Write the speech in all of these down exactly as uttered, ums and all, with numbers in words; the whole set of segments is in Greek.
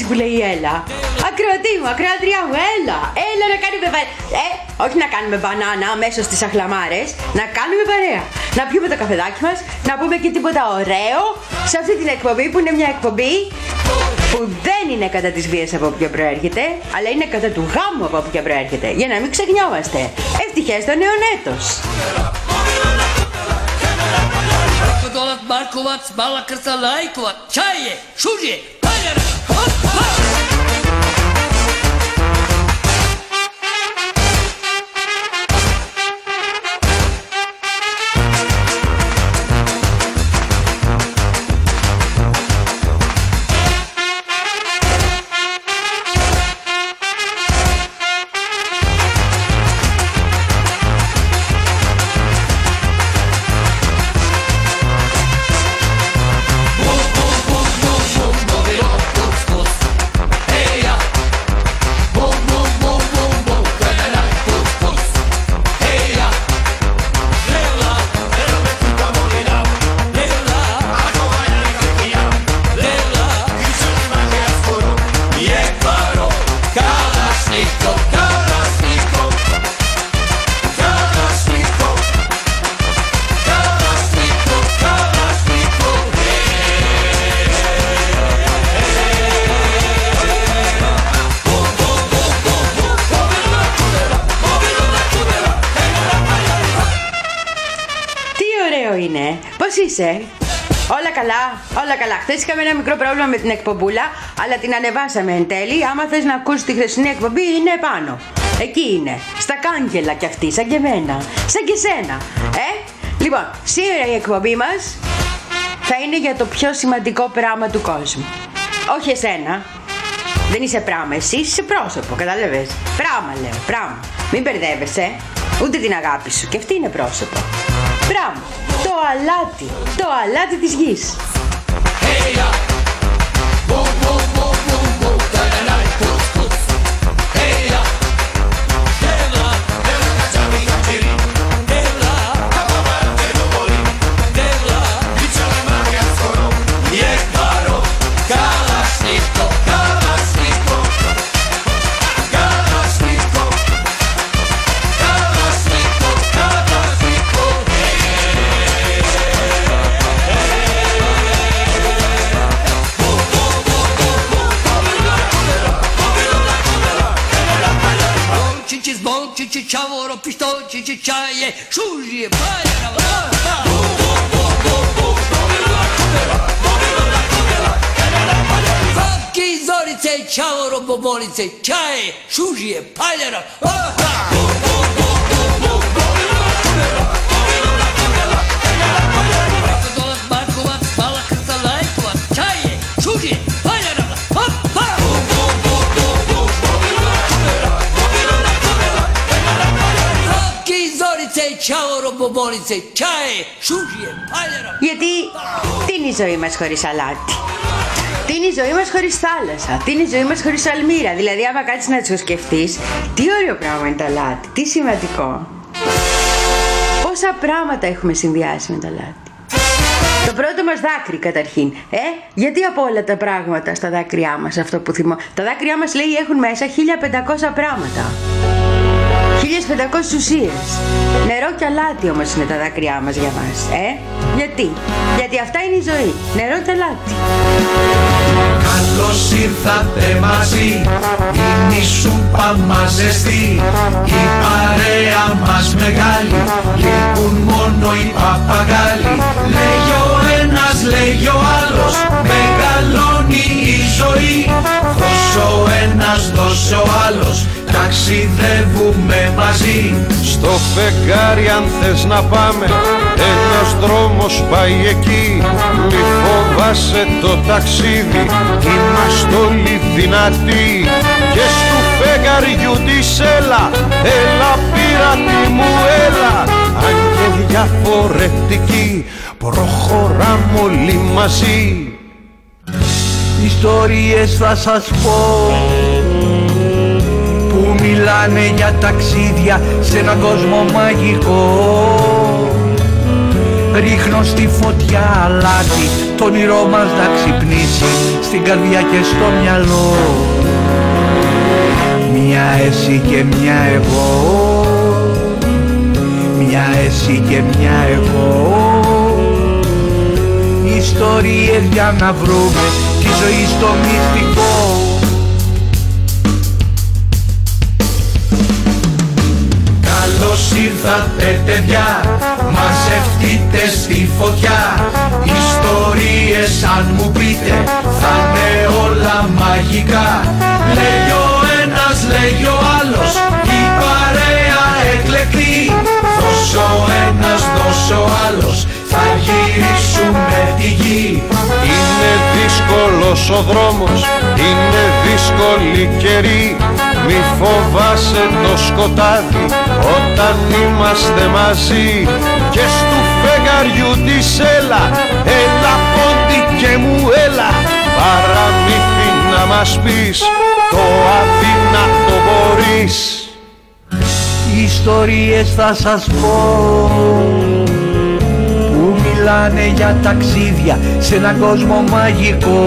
που λέει έλα. Ακροατή μου, ακροατριά μου, έλα. Έλα να κάνουμε παρέα. Ε, όχι να κάνουμε μπανάνα αμέσως στις αχλαμάρες. Να κάνουμε παρέα. Να πιούμε το καφεδάκι μας, να πούμε και τίποτα ωραίο σε αυτή την εκπομπή που είναι μια εκπομπή που δεν είναι κατά της βίας από όποια προέρχεται, αλλά είναι κατά του γάμου από όποια προέρχεται. Για να μην ξεχνιόμαστε. Ευτυχές το νέο έτος. Dolat Markovac, Bala Krsta Lajkovac, Čaje, Šužje, Paljara, hop, hop! Είναι. Πώς είσαι? Όλα καλά, όλα καλά. Χθες είχαμε ένα μικρό πρόβλημα με την εκπομπούλα, αλλά την ανεβάσαμε εν τέλει. Άμα θες να ακούσεις τη χθεσινή εκπομπή, είναι επάνω. Εκεί είναι. Στα κάγκελα κι αυτή, σαν και εμένα. Σαν και σένα. Ε? Λοιπόν, σήμερα η εκπομπή μας θα είναι για το πιο σημαντικό πράγμα του κόσμου. Όχι εσένα. Δεν είσαι πράγμα, εσύ είσαι πρόσωπο, κατάλαβες. Πράγμα λέω, πράγμα. Μην μπερδεύεσαι. Ούτε την αγάπη σου. Και αυτή είναι πρόσωπο. Πράγμα. Το αλάτι. Το αλάτι της γης. Čavoro, pištolčići, čaje, šužije, paljara, Vapki, zorice, čavoro, bobolice, čaje, šužije, paljara, Dolat Markovac, Bala Krsta Lajkovac, čaje, šužije, paljara, hop, hop! Γιατί τι είναι η ζωή μας χωρίς αλάτι? Τι είναι η ζωή μας χωρίς θάλασσα? Τι είναι η ζωή μας χωρίς αλμύρα? Δηλαδή άμα κάτσεις να το σκεφτείς, τι ωραίο πράγμα είναι το αλάτι, τι σημαντικό. Πόσα πράγματα έχουμε συνδυάσει με το αλάτι. Το πρώτο μας δάκρυ καταρχήν. Ε, γιατί από όλα τα πράγματα στα δάκρυά μας αυτό που θυμώ? Τα δάκρυά μας λέει έχουν μέσα χίλια πεντακόσια πράγματα. χίλιες πεντακόσιες ουσίες. Νερό και αλάτι όμως είναι τα δάκρυά μας για μας. Ε, γιατί? Γιατί αυτά είναι η ζωή. Νερό και αλάτι. Καλώς ήρθατε μαζί, είναι η σούπα μας ζεστή, η παρέα μας μεγάλη, λείπουν μόνο οι παπαγάλοι. Λέγει ο ένας, λέγει ο άλλος, μεγαλώνει η ζωή, δώσε ο ένας, δώσε ο άλλος, ταξιδεύουμε μαζί. Στο φεγγάρι αν θες να πάμε, ένας δρόμος πάει εκεί. Μη φοβάσαι το ταξίδι, είμαστε όλοι δυνατοί. Και στου φεγγαριού της έλα, έλα πειράτη μου έλα. Αν και διαφορετικοί, προχωράμε όλοι μαζί. Ιστορίες θα σας πω που μιλάνε για ταξίδια σε έναν κόσμο μαγικό. ρίχνω στη φωτιά αλάτι, το όνειρό μας να ξυπνήσει στην καρδιά και στο μυαλό. Μια εσύ και μια εγώ, μια εσύ και μια εγώ, ιστορίες για να βρούμε τη ζωή στο μυστικό. Καλώς ήρθατε παιδιά, μαζευτείτε στη φωτιά. Ιστορίες αν μου πείτε θα είναι όλα μαγικά. Λέει ο ένας, λέει ο άλλος, η παρέα εκλεκτή. Δώσ' ο ένας, δώσ' ο άλλος, θα γυρίσουμε τη γη. Είναι δύσκολος ο δρόμος, είναι δύσκολη καιρή. Μη φοβάσαι το σκοτάδι όταν είμαστε μαζί. Και στου φεγγαριού της έλα, έλα πόντι και μου έλα. Παραμύθι να μας πεις, το αδύνατο μπορείς. Ιστορίες θα σας πω που μιλάνε για ταξίδια σε έναν κόσμο μαγικό.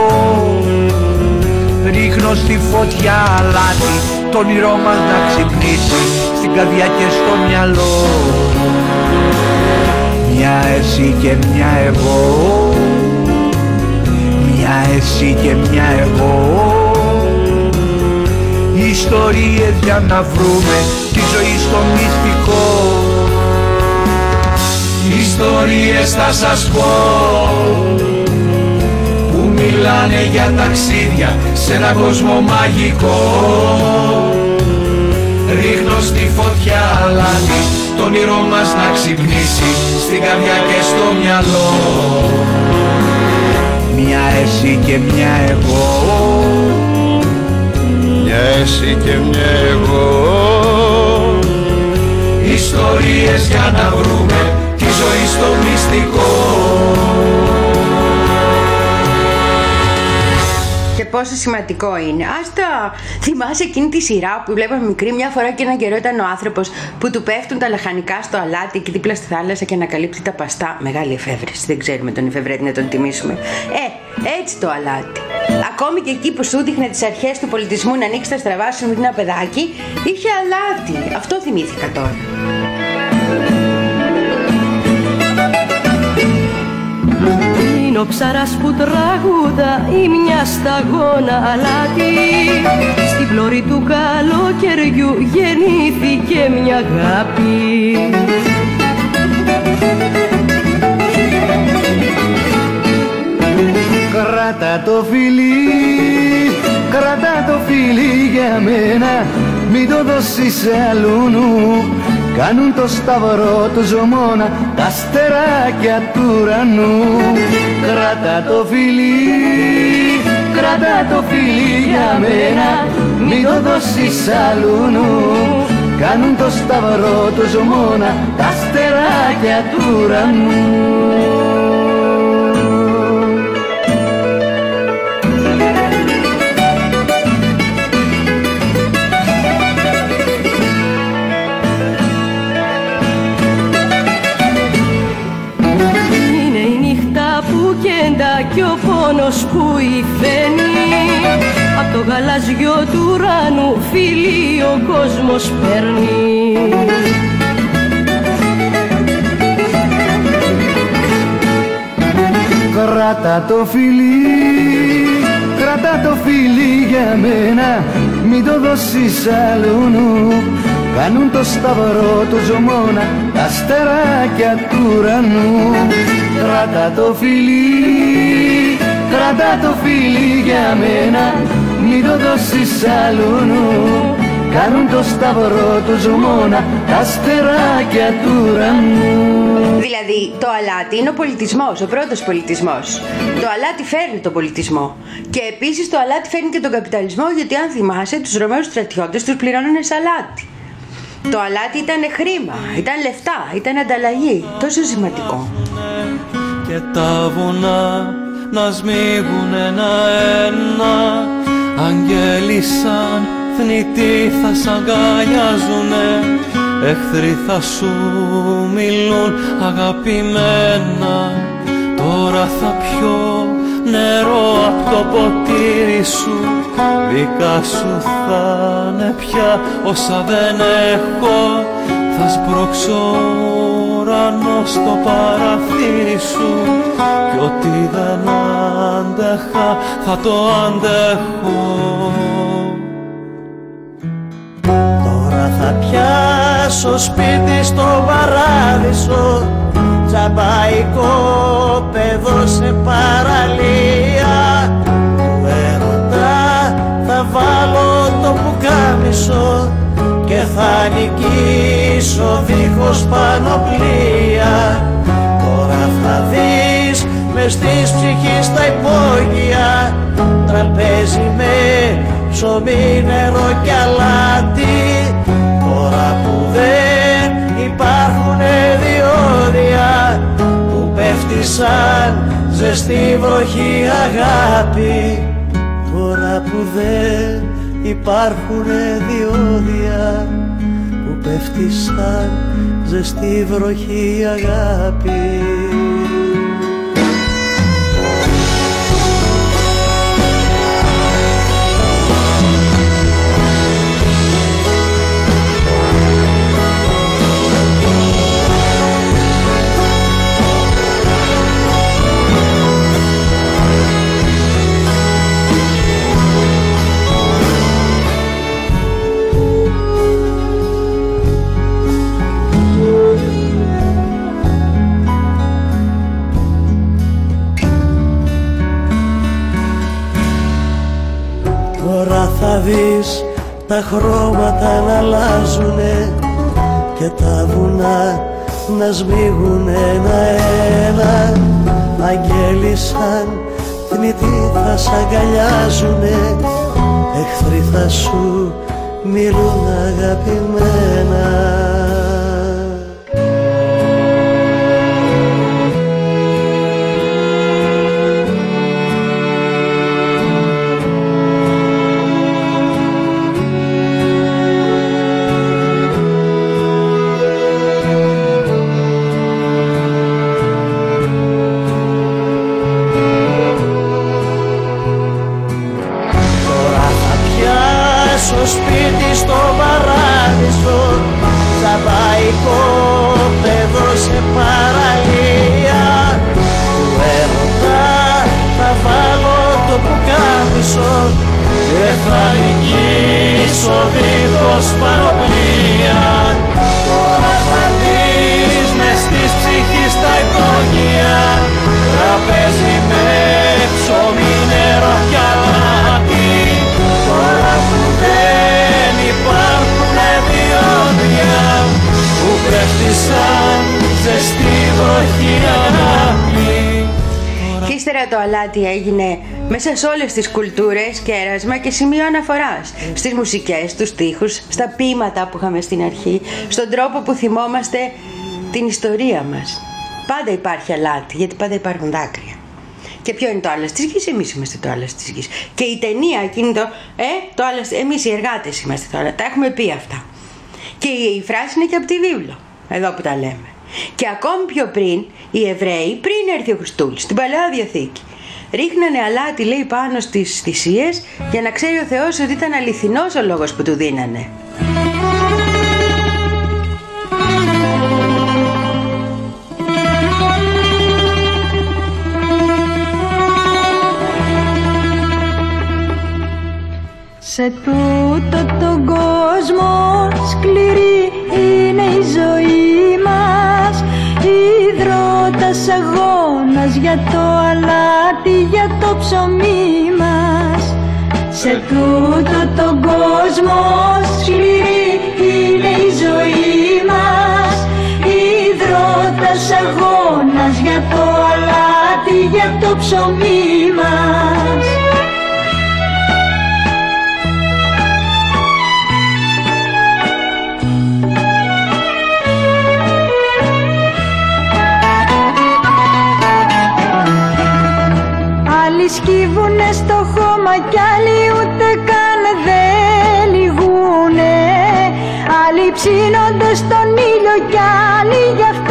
Ρίχνω στη φωτιά αλάτι, το όνειρό μας να ξυπνήσει στην καρδιά και στο μυαλό. Μια εσύ και μια εγώ, μια εσύ και μια εγώ, ιστορίες για να βρούμε τη ζωή στο μυστικό. Ιστορίες θα σας πω που μιλάνε για ταξίδια σε έναν κόσμο μαγικό. Ρίχνω στη φωτιά αλάτι, το όνειρό μας να ξυπνήσει στην καρδιά και στο μυαλό. Μια εσύ και μια εγώ, μια εσύ και μια εγώ, ιστορίες για να βρούμε τη ζωή στο μυστικό. Και πόσο σημαντικό είναι. Άστα, θυμάσαι εκείνη τη σειρά που βλέπαμε μικρή μια φορά και έναν καιρό ήταν ο άνθρωπος που του πέφτουν τα λαχανικά στο αλάτι και δίπλα στη θάλασσα και ανακαλύπτει τα παστά. Μεγάλη εφεύρεση, δεν ξέρουμε τον εφευρέτη να τον τιμήσουμε. Ε, έτσι το αλάτι. Ακόμη και εκεί που σου δείχνε τις αρχές του πολιτισμού να ανοίξει τα στραβά σου με ένα παιδάκι, είχε αλάτι. Αυτό θυμήθηκα τώρα. Είναι ο ψαράς που τραγούδα ή μια σταγόνα αλάτι. Στην πλώρη του καλοκαιριού γεννήθηκε μια αγάπη. Κράτα το φιλί, κράτα το φιλί για μένα, μην το δώσεις σε αλλούνου. Κάνουν το σταυρό του ζωμώνα τα αστεράκια του ουρανού. Κράτα το φιλί, κράτα το φιλί για μένα, μην το δώσεις αλλούνου. Κάνουν το σταυρό του ζωμώνα τα αστεράκια του ουρανού. Και ο πόνος που υφαίνει απ' το γαλάζιο του ουρανού φίλοι ο κόσμος παίρνει. Κράτα το φιλί, κράτα το φιλί για μένα, μην το δώσεις αλλουνού. Κάνουν το σταυρό του ζωμώνα τα αστεράκια του ουρανού. Κράτα το φιλί, κράτα το φιλί για μένα, μην το δώσεις αλλουνού. Κάνουν το σταυρό του ζωμώνα τα αστεράκια του ουρανού. Δηλαδή το αλάτι είναι ο πολιτισμός, ο πρώτος πολιτισμός. Το αλάτι φέρνει τον πολιτισμό. Και επίσης το αλάτι φέρνει και τον καπιταλισμό, γιατί αν θυμάσαι τους Ρωμαίους στρατιώτες τους πληρώνανε σαλάτι. Το αλάτι ήταν χρήμα, ήταν λεφτά, ήταν ανταλλαγή. Τόσο σημαντικό. Και τα βουνά να σμίγουν ένα-ένα, αγγέλοι σαν θνητοί θα σ' αγκαλιάζουνε, εχθροί θα σου μιλούν αγαπημένα. Τώρα θα πιω νερό απ' το ποτήρι σου, δικά σου θα'ναι πια όσα δεν έχω. Θα σπρώξω ουρανό στο παραθύρι σου κι ό,τι δεν άντεχα θα το αντέχω. Τώρα θα πιάσω σπίτι στο παράδεισο, τζαμπαϊκό παιδό σε παραλία. Του έρωτα θα βάλω το πουκάμισο και θα νικήσω δίχως πανοπλία. Τώρα θα δεις μες της ψυχής τα υπόγεια, τραπέζι με ψωμί, νερό κι αλάτι. Τώρα που δεν υπάρχουνε διόδια που πέφτει σαν ζεστή βροχή αγάπη. Τώρα που δεν υπάρχουνε διόδια που πέφτει σαν ζεστή βροχή αγάπη. Θα δεις τα χρώματα να αλλάζουνε και τα βουνά να σμίγουν ένα-ένα. Αγγέλοι σαν θνητοί θα σ' αγκαλιάζουνε, εχθροί θα σου μιλούν αγαπημένα. Το αλάτι έγινε μέσα σε όλες τις κουλτούρες και έρασμα και σημείο αναφοράς. Στις μουσικές, στους στίχους, στα ποίηματα που είχαμε στην αρχή, στον τρόπο που θυμόμαστε την ιστορία μας. Πάντα υπάρχει αλάτι, γιατί πάντα υπάρχουν δάκρυα. Και ποιο είναι το άλας της γης? Εμείς είμαστε το άλας της γης. Και η ταινία εκείνη το, ε, το άλας, εμείς οι εργάτες είμαστε τώρα, τα έχουμε πει αυτά. Και η φράση είναι και από τη βίβλο, εδώ που τα λέμε. Και ακόμη πιο πριν, οι Εβραίοι, πριν έρθει ο Χριστούλης, στην Παλαιά Διαθήκη, ρίχνανε αλάτι, λέει, πάνω στις θυσίες για να ξέρει ο Θεός ότι ήταν αληθινός ο λόγος που του δίνανε. Σε τούτο τον κόσμο σκληρή είναι η ζωή μας, υδρότας αγώνας για το αλάτι, για το ψωμί μας. Σε τούτο τον κόσμο σκληρή είναι η ζωή μας, υδρότας αγώνας για το αλάτι, για το ψωμί μας. Άλλοι σκύβουνε στο χώμα κι άλλοι ούτε καν δεν λυγούνε. Άλλοι ψήνονται στον ήλιο κι άλλοι γι' αυτό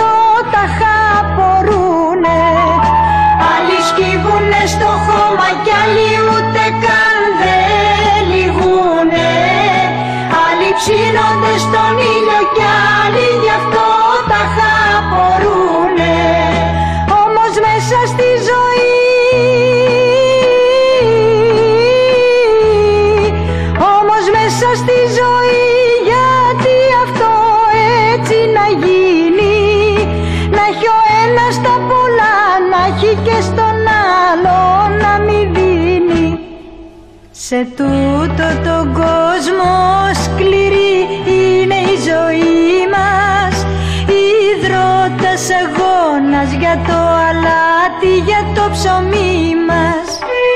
στον άλλο να μη δίνει. Σε τούτο τον κόσμο σκληρή είναι η ζωή μας, υδρότας αγώνας για το αλάτι, για το ψωμί μας.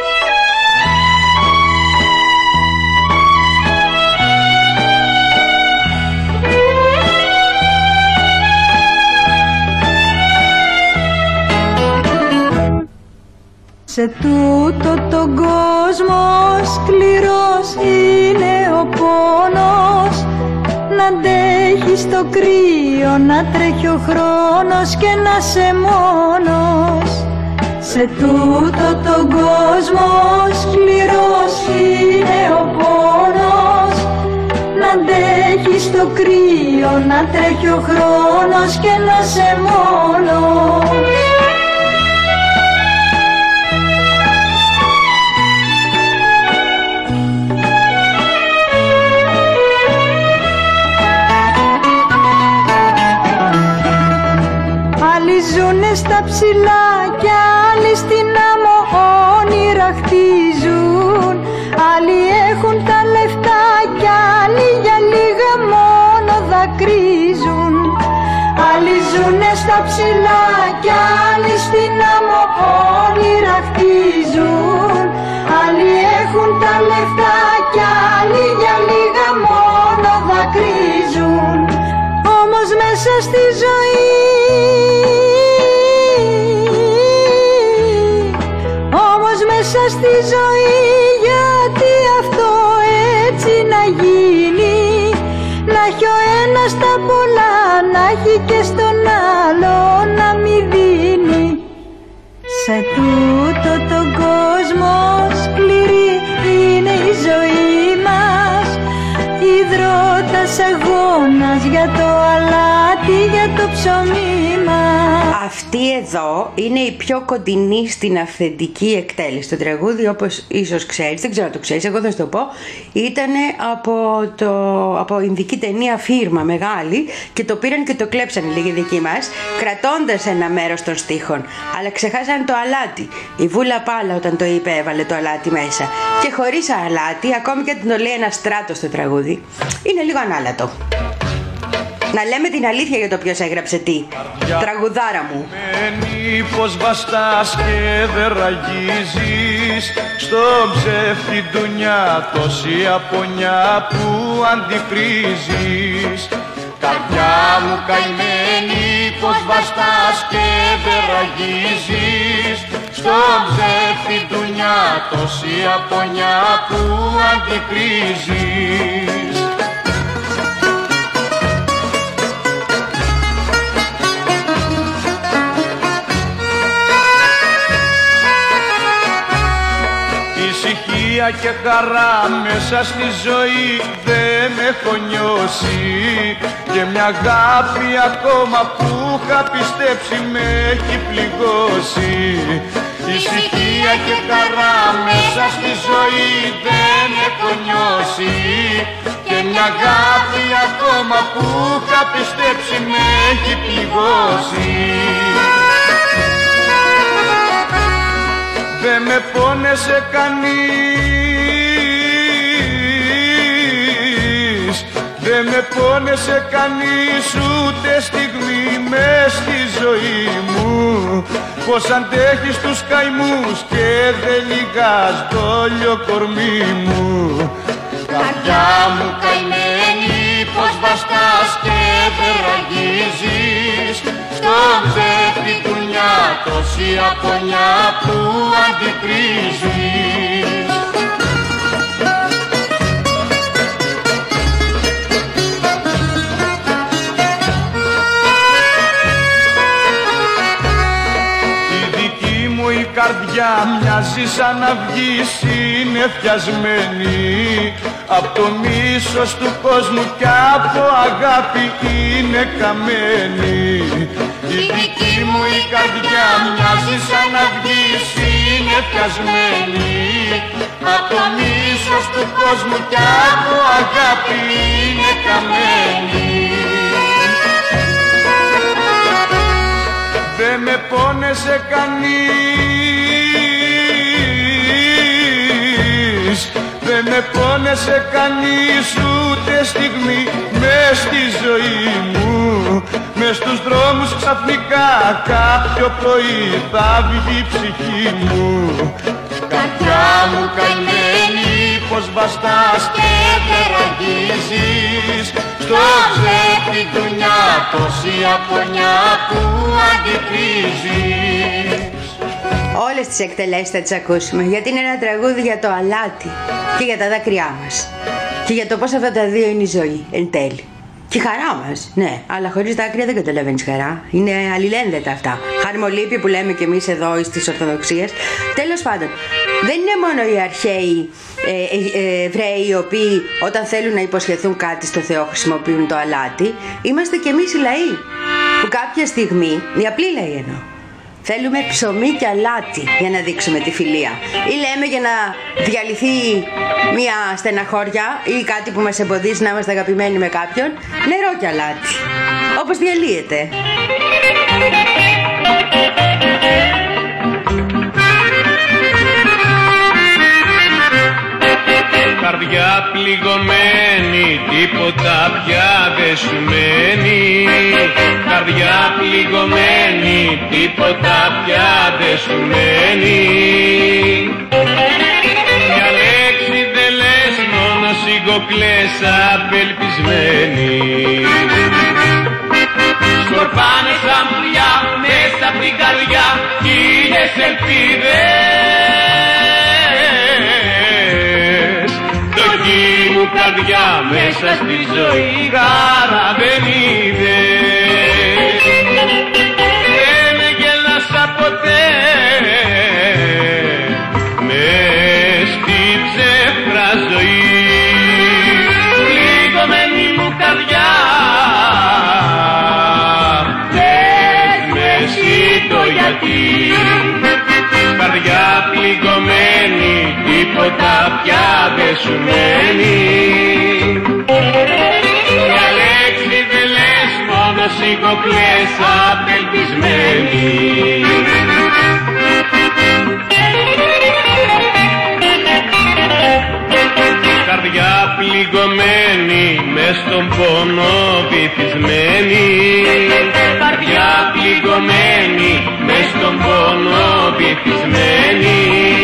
Σε τούτο τον κόσμο σκληρός είναι ο πόνος, να αντέχεις το κρύο, να τρέχει ο χρόνος και να σε μόνος. Σε τούτο τον κόσμο σκληρός είναι ο πόνος, να αντέχεις το κρύο, να τρέχει ο χρόνος και να σε μόνος. Ζουνε στα ψηλά κι άλλοι στην άμμο όνειρα χτίζουν. Άλλοι έχουν τα λεφτά κι άλλοι για λίγα μόνο δακρύζουν. Άλλοι ζουνε στα ψηλά κι άλλοι στην άμμο όνειρα χτίζουν. Άλλοι έχουν τα λεφτά κι άλλοι για λίγα μόνο δακρύζουν. Όμως μέσα στη ζωή, μέσα στη ζωή, γιατί αυτό έτσι να γίνει, να έχει ο ένας τα πολλά, να έχει και στον άλλο να μη δίνει. Σε τούτο τον κόσμο σκληρή είναι η ζωή μας, υδρότας αγώνας για το αλάτι, για το ψωμί μας. Αυτή εδώ είναι η πιο κοντινή στην αυθεντική εκτέλεση. Το τραγούδι, όπως ίσως ξέρεις, δεν ξέρω αν το ξέρεις, εγώ θα σου το πω, ήταν από, το, από ινδική ταινία Φίρμα μεγάλη και το πήραν και το κλέψαν λίγοι δικοί μας, κρατώντας ένα μέρος των στίχων. Αλλά ξεχάσαν το αλάτι. Η Βούλα Πάλα όταν το είπε έβαλε το αλάτι μέσα. Και χωρίς αλάτι, ακόμη και αν το λέει ένα στράτο στο τραγούδι, είναι λίγο ανάλατο. Να λέμε την αλήθεια για το ποιος έγραψε τι. Καρδιά, τραγουδάρα μου. Μένει πως βαστάς και δεν ραγίζεις, στον ψεύτη ντουνιά τόση απονιά που αντιπρίζεις. Καρδιά μου καημένη πως βαστάς και δεν ραγίζεις, στον ψεύτη ντουνιά τόση απονιά που αντιπρίζεις. Ησυχία και χαρά μέσα στη ζωή δεν έχω νιώσει, και μια αγάπη ακόμα που είχα πιστέψει με έχει πληγώσει. Ησυχία και χαρά μέσα στη ζωή δεν έχω νιώσει, και μια αγάπη ακόμα που είχα πιστέψει με έχει πληγώσει. Δεν με πόνεσε κανείς, δεν με πόνεσε κανείς ούτε στιγμή μες στη ζωή μου, πως αντέχεις τους καημούς και δεν λυγάς δόλιο κορμί μου. Καρδιά μου καημένη πως βαστάς και δεν ραγίζεις, στον ψεύτη ντουνιά τόση απονιά που αντικρίζεις. Η δική μου η καρδιά μοιάζει σαν αυγή συννεφιασμένη, απ' το μίσος του κόσμου κι από αγάπη είναι καμένη. Η δική μου η καρδιά μοιάζει σαν αυγή συννεφιασμένη, απ' το μίσος του κόσμου κι από αγάπη είναι καμένη. Δεν με πόνεσε κανείς, με πόνεσε κανείς ούτε στιγμή μες στη ζωή μου. Μες στους δρόμους ξαφνικά κάποιο πρωί θα βγει η ψυχή μου. Καρδιά μου καημένη, πως βαστάς και δεν ραγίζεις στο ψεύτη δουλειά τόση απονιά που αντικρίζεις. Όλες τις εκτελέσεις θα τις ακούσουμε, γιατί είναι ένα τραγούδι για το αλάτι και για τα δάκρυά μας και για το πως αυτά τα δύο είναι η ζωή εν τέλει. Και η χαρά μας, ναι, αλλά χωρίς δάκρυα δεν καταλαβαίνεις χαρά. Είναι αλληλένδετα αυτά. Χαρμολύπη που λέμε κι εμείς εδώ στις Ορθοδοξίες. Τέλος πάντων, δεν είναι μόνο οι αρχαίοι ε, ε, Εβραίοι οι οποίοι όταν θέλουν να υποσχεθούν κάτι στο Θεό χρησιμοποιούν το αλάτι. Είμαστε κι εμείς οι λαοί που κάποια στιγμή, οι απλοί λαοί εννοώ, θέλουμε ψωμί και αλάτι για να δείξουμε τη φιλία. Ή λέμε για να διαλυθεί μια στεναχώρια ή κάτι που μας εμποδίζει να είμαστε αγαπημένοι με κάποιον, νερό και αλάτι. Όπως διαλύεται. Καρδιά πληγωμένη, τίποτα πια δεν σου μένει. Καρδιά πληγωμένη, τίποτα πια δεν σου μένει. Μια λέξη δεν λες, μόνο σιγοκλές απελπισμένη. Σκορπάνε σαν πουλιά μέσα απ' την καρδιά χίλιες ελπίδες. Το γη μου καρδιά μέσα στη ζωή χαρά δεν είδες. Δεν με γέλασα ποτέ μες στη ψεύτρα ζωή. Πληγωμένη μου καρδιά, πες με εσύ το γιατί. Καρδιά πληγωμένη, τίποτα πια δεν σου μένει. Μια λέξη δεν λες, μόνο σιγοκλές απελπισμένη. Καρδιά πληγωμένη, μες στον πόνο βυθισμένη. Καρδιά πληγωμένη, μες στον πόνο βυθισμένη.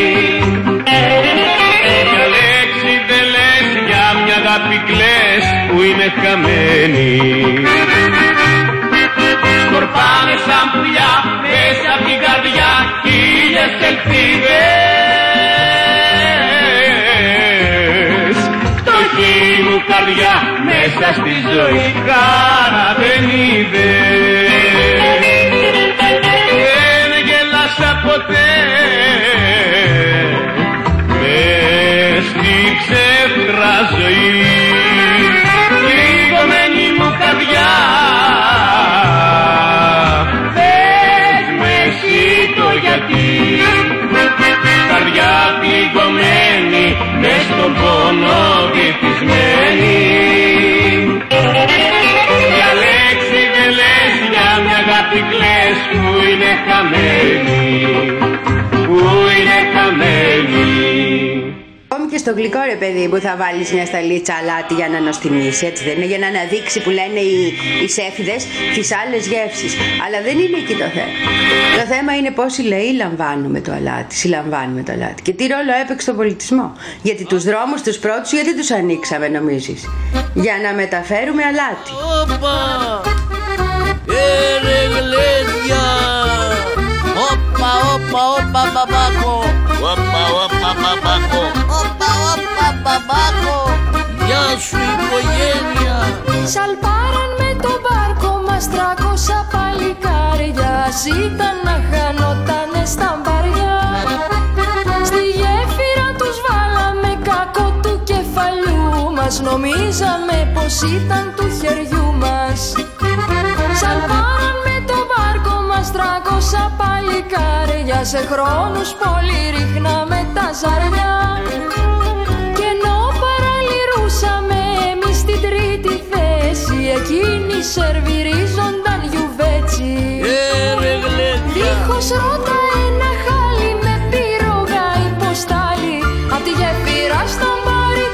Μια λέξη δεν λες, για μια αγάπη κλαις που είναι χαμένη. Σκορπάνε σαν πουλιά μέσα απ' την καρδιά χίλιες ελπίδες. Φτωχή μου καρδιά μέσα στη ζωή χαρά δεν είδες. Δεν γελάσα ποτέ μες στη ψεύτρα ζωή. Πληγωμένη μου καρδιά, πες μου εσύ το γιατί. Καρδιά πληγωμένη, μες στον πόνο βυθισμένη. Μια λέξη δεν λες, για μια αγάπη κλαις που είναι χαμένη, που είναι χαμένη. Ακόμη και στο γλυκό ρε παιδί που θα βάλεις μια σταλίτσα αλάτι για να νοστιμήσει, έτσι δεν είναι, για να αναδείξει που λένε οι, οι σέφιδες τις άλλες γεύσεις. Αλλά δεν είναι εκεί το θέμα. Το θέμα είναι πόσοι λαοί λαμβάνουμε το αλάτι, συλλαμβάνουμε το αλάτι και τι ρόλο έπαιξε στον πολιτισμό. Γιατί τους δρόμους τους πρώτους γιατί τους ανοίξαμε νομίζεις? Για να μεταφέρουμε αλάτι. Όπα, έρε γλέντια. Όπα, όπα, όπα, μπαμπάκο. Όπα, όπα, μπαμπάκο. Όπα, όπα, μπαμπάκο. Γεια σου οικογένεια. Σαλπάραν με το μπάρκο μας τρακόσα παλικάρια. Ήταν να χανότανε στα μπαριά. Στη γέφυρα τους βάλαμε κακό του κεφαλιού μας. Νομίζαμε πως ήταν του χεριού μας. Σαλπάραν με το μπάρκο μας τρακόσα παλικάρια. Σε χρόνους πολύ ρίχναμε τα ζαριά. Και ενώ παραλυρούσαμε εμείς στην τρίτη θέση, εκείνοι σερβιρίζονταν γιουβέτσι. Δίχως ρότα ένα χάλι με πυρογά υποστάλει. Απ' τη γέφυρα στον μπάρι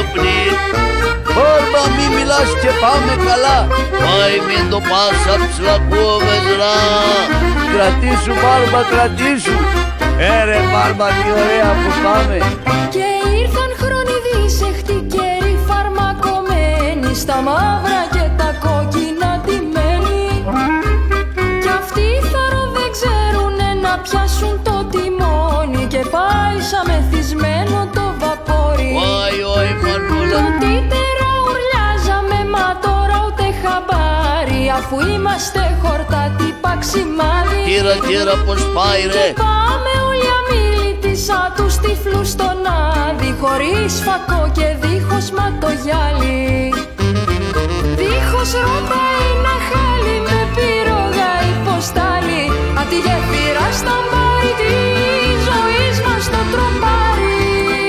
σιωπνή. Πάρμα μη μιλάς και πάμε καλά. Πάει μην το πας απ' ψλακούβεσρα. Κρατήσου Πάρμα, κρατήσου. Έρε Πάρμα, τι ωραία που πάμε. Και ήρθαν χρόνοι δίσεχτοι καιροί φαρμακομένοι, στα μαύρα και τα κόκκινα ντυμένοι. Κι αυτοί θαρώ δεν ξέρουνε να πιάσουν το τιμόνι, και πάει σαν μεθυσμένο το βαπόρι. Ωι, ωι, Μανούλα. Τούτερα ουρλιάζαμε, μα τώρα ούτε χαμπάρι, αφού είμαστε χορτάτι παξιμάδι. Κύρα, κύρα, πως πάει ρε. Και πάμε όλοι αμίλητοι σαν τους τυφλούς στον άδει, χωρίς φακό και δίχως ματογιάλι. Δίχως ρότα ένα χάλι, με πυρόγα υποστάλει, απ' τη γέφυρα στα μπάρι της ζωής μας το τροπάρι.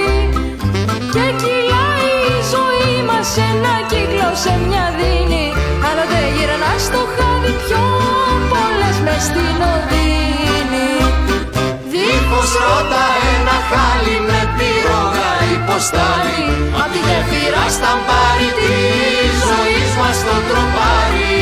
Και κυλάει η ζωή μας ένα κύκλο σε μια δίνη, αλλά δεν γυρνά στο χάδι πιο πολλές μες στην οδύνη. Δίχως ρότα ένα χάλι, με πυρόγα υποστάλει, απ' τη γέφυρα στα μπάρι της ζωής μας το τροπάρι.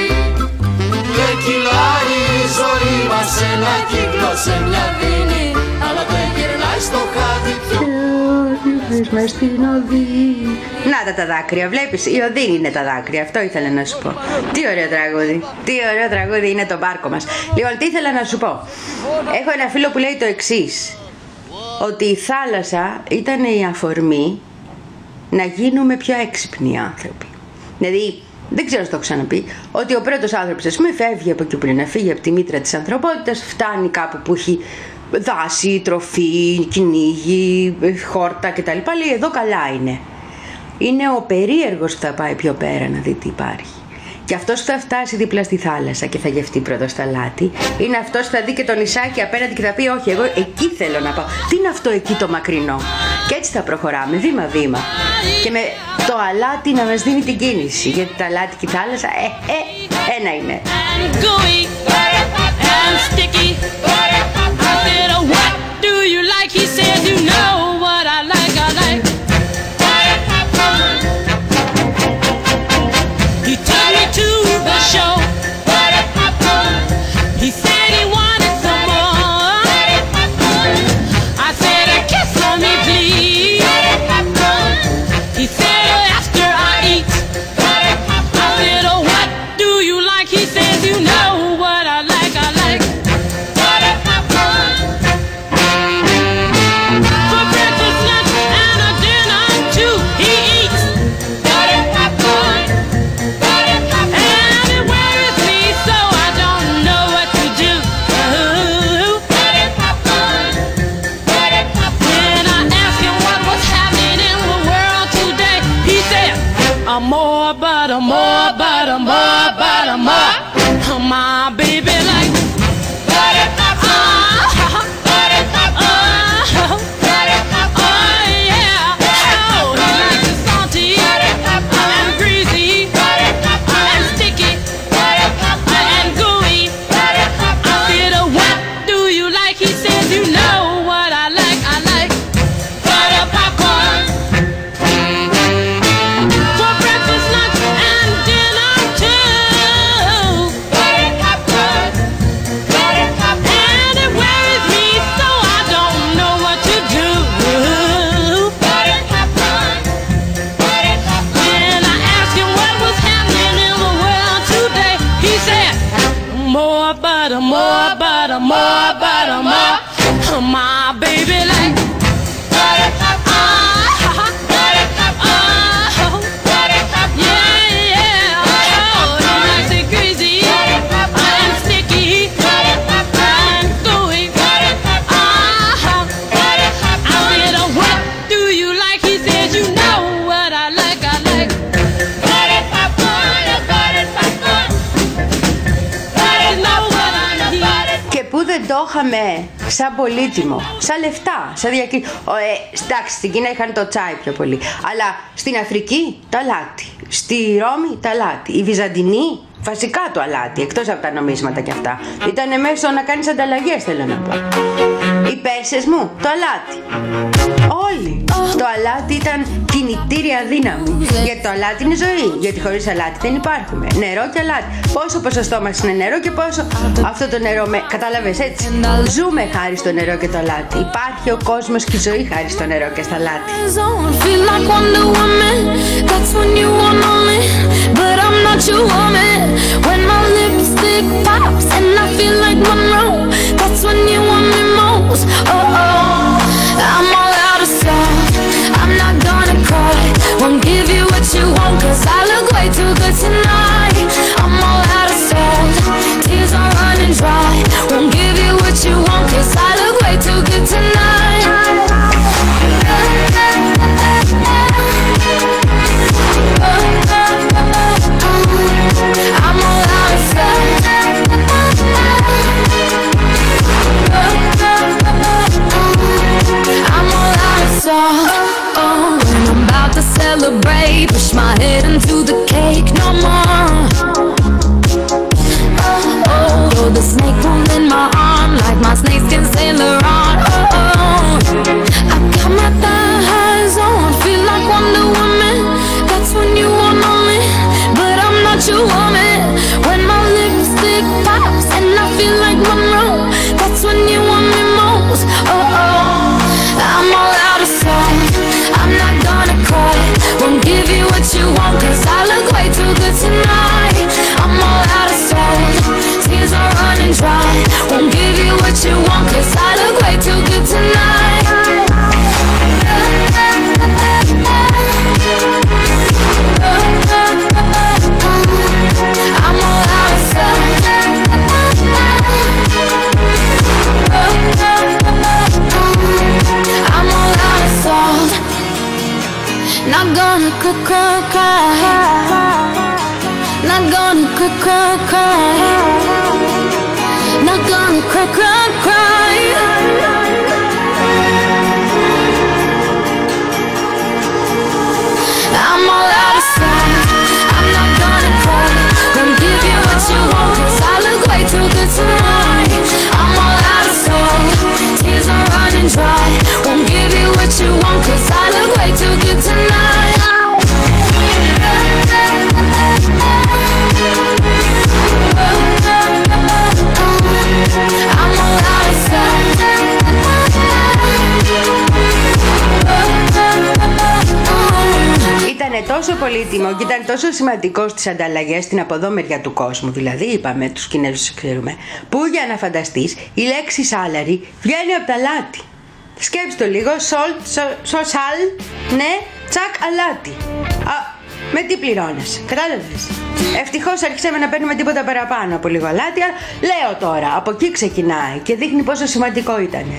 Και κυλάει η ζωή μας ένα κύκλο σε μια δίνη, αλλά δεν γυρνάει στο χάδι πιο. Μες στην οδύνη. Να τα τα δάκρυα, βλέπεις, η οδύνη είναι τα δάκρυα, αυτό ήθελα να σου πω. Τι ωραίο τραγούδι, τι ωραίο τραγούδι είναι το πάρκο μας. Λοιπόν, τι ήθελα να σου πω. Έχω ένα φίλο που λέει το εξής, ότι η θάλασσα ήταν η αφορμή να γίνουμε πιο έξυπνοι άνθρωποι. Δηλαδή, δεν ξέρω αν το έχω ξαναπεί, ότι ο πρώτος άνθρωπος, ας πούμε, φεύγει από εκεί που είναι να φύγει από τη μήτρα της ανθρωπότητας, φτάνει κάπου που έχει δάση, τροφή, κυνήγι, χόρτα κτλ. Λέει εδώ καλά είναι. Είναι ο περίεργος που θα πάει πιο πέρα να δει τι υπάρχει. Και αυτός που θα φτάσει δίπλα στη θάλασσα και θα γευτεί πρώτο στα λάτι, είναι αυτός που θα δει και το νησάκι απέναντι και θα πει όχι, εγώ εκεί θέλω να πάω. Τι είναι αυτό εκεί το μακρινό? Και έτσι θα προχωράμε βήμα-βήμα. Και με το αλάτι να μας δίνει την κίνηση. Γιατί το αλάτι και η θάλασσα, ε, ε, ένα είναι. What do you like? He said, you know what I like, I like. He took me to the show. He said he wanted some more. I said, a kiss on me, please. He said, after I eat. I said, oh, what do you like? He said, you know what I like, I like. More, but a more, but a more, but a more. My baby like butter popcorn, butter popcorn, butter popcorn. Oh yeah, oh he likes it salty and greasy and sticky and gooey. I said, what do you like? He said, you know what I like. I like butter popcorn. More, butter, more, butter, more. My baby like butter popcorn, butter popcorn, butter popcorn. Yeah, yeah. Oh, he likes it greasy and sticky and gooey. Uh-huh. I said, oh, what do you like? He said, you know what I like. I like butter popcorn, butter popcorn. Και πού δεν το είχαμε σαν πολύτιμο, σαν λεφτά, σαν διακρι... Ε, εντάξει, στην Κίνα είχαν το τσάι πιο πολύ, αλλά στην Αφρική το αλάτι, στη Ρώμη το αλάτι, η Βυζαντινή βασικά το αλάτι, εκτός από τα νομίσματα και αυτά. Ήτανε μέσω να κάνεις ανταλλαγές, θέλω να πω. Οι Πέρσες μου, το αλάτι. Όλοι. Το αλάτι ήταν τη κινητήρια δύναμη. Γιατί το αλάτι είναι ζωή. Γιατί χωρίς αλάτι δεν υπάρχουμε. Νερό και αλάτι. Πόσο ποσοστό μας είναι νερό και πόσο αυτό το νερό με. Κατάλαβες έτσι. Ζούμε χάρη στο νερό και το αλάτι. Υπάρχει ο κόσμος και η ζωή χάρη στο νερό και στα αλάτι. When my lipstick pops and I feel like Monroe, that's when you want me most. Oh oh, I'm all out of salt. I'm not gonna cry. Won't give you what you want 'cause I look way too good tonight. I'm all out of salt. Tears are running dry. Won't give you what you want 'cause I look way too good tonight. I'm all out of salt. I'm all out of salt. Oh, when I'm about to celebrate, push my head into the cake no more. Oh, oh, you're the snake pulling my arm like my snakeskin Sailor on. Oh, oh, I got my thighs on, feel like Wonder Woman. That's when you want me, but I'm not your woman. When my lipstick pops and I feel like Monroe, that's when you want me most. Oh, oh, I'm all out of salt. I'm not gonna cry. Won't give you what you want 'cause I look way too good tonight. I'm all out of salt. Tears are running dry. Won't give you what you want 'cause I look way too good tonight. I'm all out of salt. I'm all out of salt. Not gonna cry, cry, cry. Not gonna cry, cry, cry. Not gonna cry, cry, cry. I'm all out of salt. I'm not gonna cry. Won't give you what you want 'cause I look way too good tonight. I'm all out of salt. Tears are running dry. Won't give you what you want 'cause I look way too good tonight. I'm all out of salt. Ήτανε τόσο πολύτιμο και ήταν τόσο σημαντικό στις ανταλλαγές στην από εδώ μεριά του κόσμου, δηλαδή είπαμε τους Κινέζους ξέρουμε, που για να φανταστείς η λέξη salary βγαίνει από τα λάτι. Σκέψτε το λίγο, salt, social, ναι, τσακ, αλάτι. Α, με τι πληρώνεσαι, κατάλαβες. Ευτυχώς αρχίσαμε να παίρνουμε τίποτα παραπάνω από λίγο αλάτι, αλλά λέω τώρα, από εκεί ξεκινάει και δείχνει πόσο σημαντικό ήτανε.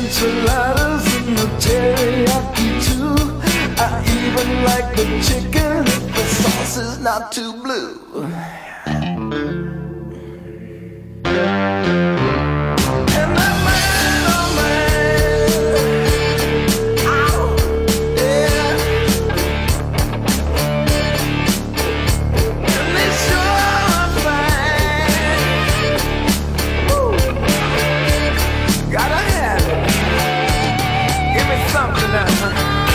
enchiladas and the teriyaki too. I even like the chicken if the sauce is not too blue. And that man, oh man, ow, yeah. And they sure are fine. Woo. Gotta have it. Give me something now, huh?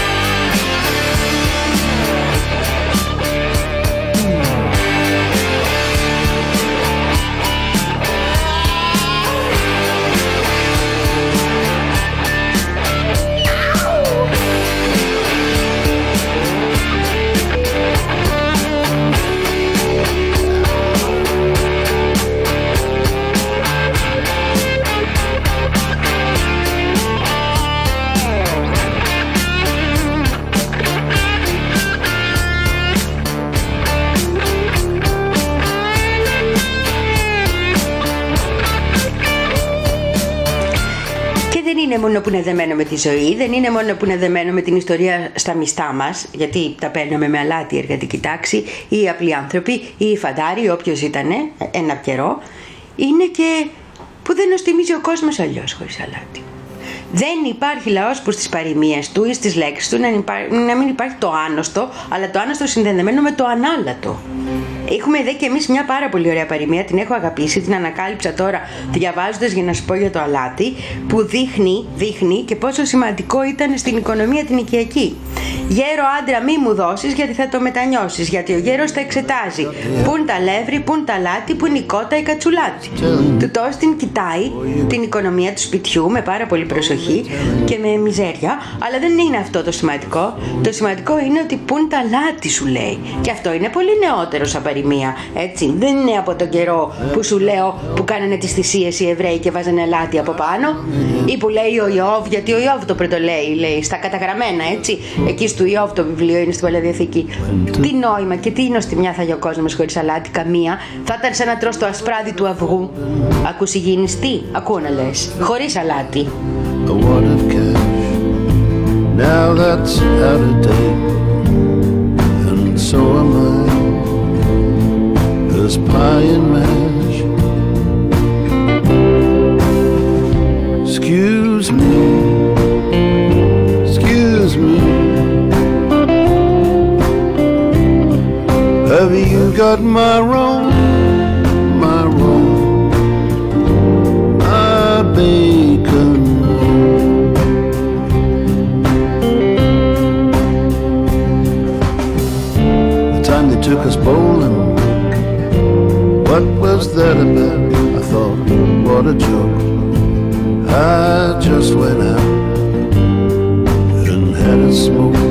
Δεν είναι μόνο που είναι δεμένο με τη ζωή, δεν είναι μόνο που είναι δεμένο με την ιστορία στα μιστά μας, γιατί τα παίρνουμε με αλάτι η εργατική τάξη ή οι απλοί άνθρωποι ή οι φαντάροι, όποιος ήτανε ένα καιρό. Είναι και που δεν νοστιμίζει ο κόσμος αλλιώς χωρίς αλάτι. Δεν υπάρχει λαός που στις παροιμίες του ή στις λέξεις του να, υπά... να μην υπάρχει το άνοστο, αλλά το άνοστο συνδεδεμένο με το ανάλατο. Έχουμε δει και εμείς μια πάρα πολύ ωραία παροιμία, την έχω αγαπήσει, την ανακάλυψα τώρα διαβάζοντας για να σου πω για το αλάτι, που δείχνει, δείχνει και πόσο σημαντικό ήταν στην οικονομία την οικιακή. Γέρο άντρα μη μου δώσεις γιατί θα το μετανιώσεις, γιατί ο γέρος τα εξετάζει. Πουν τα λεύρη, πουν τα λάτι, πουν η κότα η κατσουλάτη. Του τός την κοιτάει την οικονομία του σπιτιού με πάρα πολύ προσοχή και με μιζέρια, αλλά δεν είναι αυτό το σημαντικό. Το σημαντικό είναι ότι πουν τα λάτι σου λέει. Και αυτό είναι πολύ νεότερο σαν παροιμία, έτσι. Δεν είναι από τον καιρό που σου λέω που κάνανε τις θυσίες οι Εβραίοι και βάζανε λάτι από πάνω, ή που λέει ο Ιώβ, γιατί ο Ιώβ το πρωτολέει, λέει στα καταγραμμένα, έτσι. Εκεί του Ιώβ το βιβλίο είναι στην Παλαιά Διαθήκη. Τι νόημα και τι νοστιμιά θα έχει ο κόσμος χωρίς αλάτι, καμία. Θα ήταν σαν να τρως το ασπράδι του αυγού. Ακούς υγιεινιστή, ακούω να λες, χωρίς αλάτι. A wad of cash, now that's out of date, and so am I. There's pie and mash. Excuse me, excuse me. Have you got my room, my room, my bacon? Took us bowling. What was that about? I thought, what a joke. I just went out and had a smoke.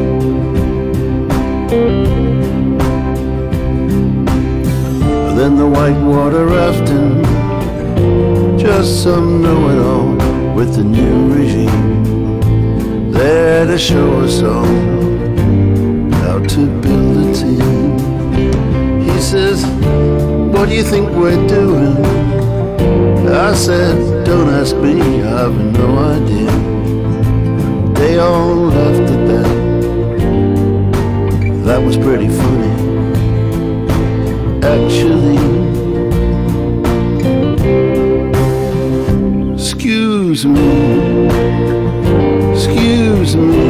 Then the whitewater rafting, just some know-it-all with the new regime, there to show us all how to build a team. He says, what do you think we're doing? I said, don't ask me, I have no idea. They all laughed at that. That was pretty funny, actually. Excuse me, excuse me.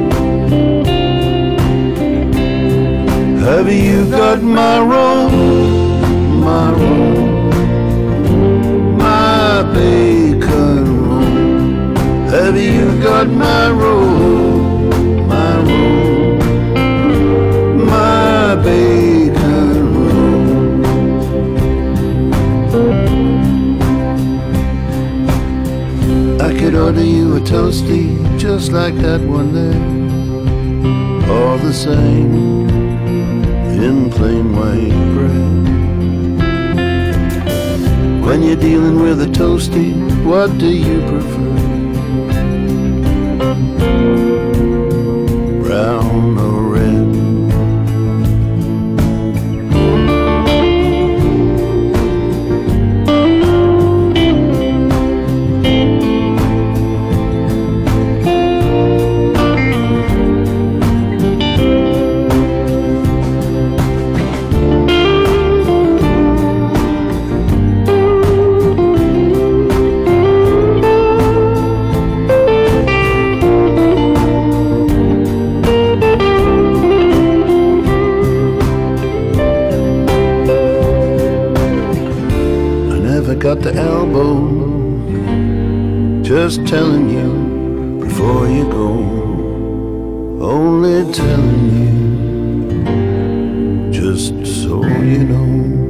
Have you got my room, my room, my bacon room? Have you got my room, my room, my bacon room? I could order you a toasty just like that one there, all the same, in plain white bread. When you're dealing with a toasty, what do you prefer? Brown or red? the elbow, just telling you before you go, only telling you just so you know.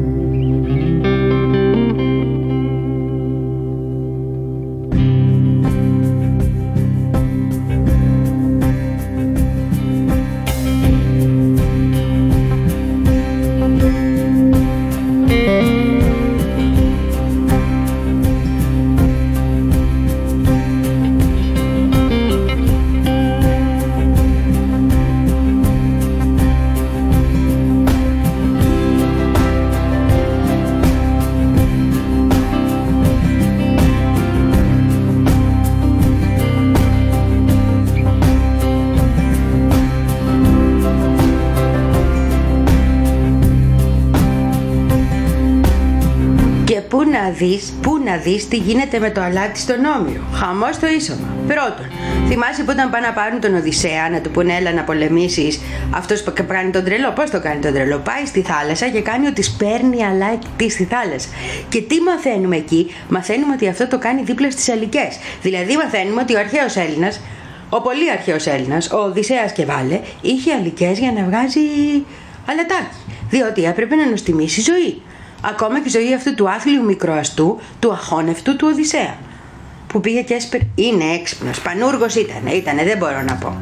Πού να δεις, πού να δεις τι γίνεται με το αλάτι στον Όμηρο. Χαμός στο ίσωμα. Πρώτον, θυμάσαι που όταν πάνε να πάρουν τον Οδυσσέα να του πούνε έλα να πολεμήσεις, αυτός που κάνει τον τρελό, πώς το κάνει τον τρελό? Πάει στη θάλασσα και κάνει ότι σπέρνει αλάτι στη θάλασσα. Και τι μαθαίνουμε εκεί? Μαθαίνουμε ότι αυτό το κάνει δίπλα στις αλικές. Δηλαδή μαθαίνουμε ότι ο αρχαίος Έλληνας, ο πολύ αρχαίος Έλληνας, ο Οδυσσέας και βάλε, είχε αλικές για να βγάζει αλατάκι. Διότι έπρεπε να νοστιμήσει ζωή. Ακόμα και η ζωή αυτού του άθλιου μικροαστού, του αχώνευτου του Οδυσσέα. Που πήγε και έσπερ... Είναι έξυπνος, πανούργος ήτανε, ήτανε, δεν μπορώ να πω.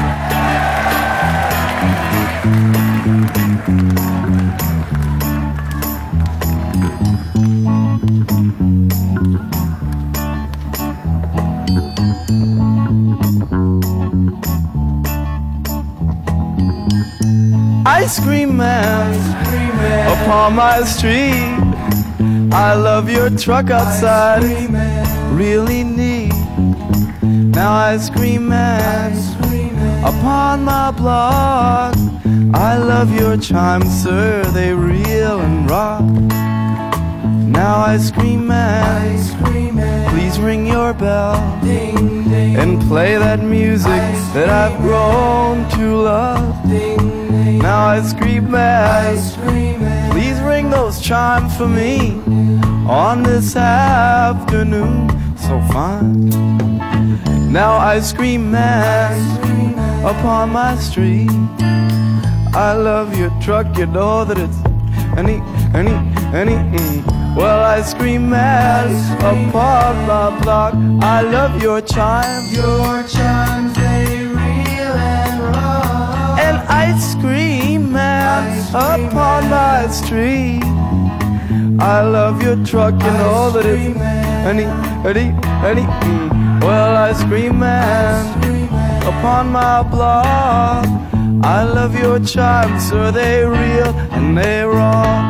Ice cream man, upon my street. I love your truck outside, really neat. Now ice cream man, upon my block. I love your chimes, sir, they reel and rock. Now ice cream man, please ring your bell and play that music that I've grown to love. Now ice cream man, please ring those chimes for me on this afternoon so fine. Now ice cream man, upon my street. I love your truck, you know that it's any, any, any, mm. Well, ice cream man, upon my block. I love your chimes, your chimes, they reel and rock. And ice cream man, upon my street. I love your truck, you know that it's any, any, any, mm. Well, ice cream man, upon my block. I love your chimes, sir, they reel and they rock.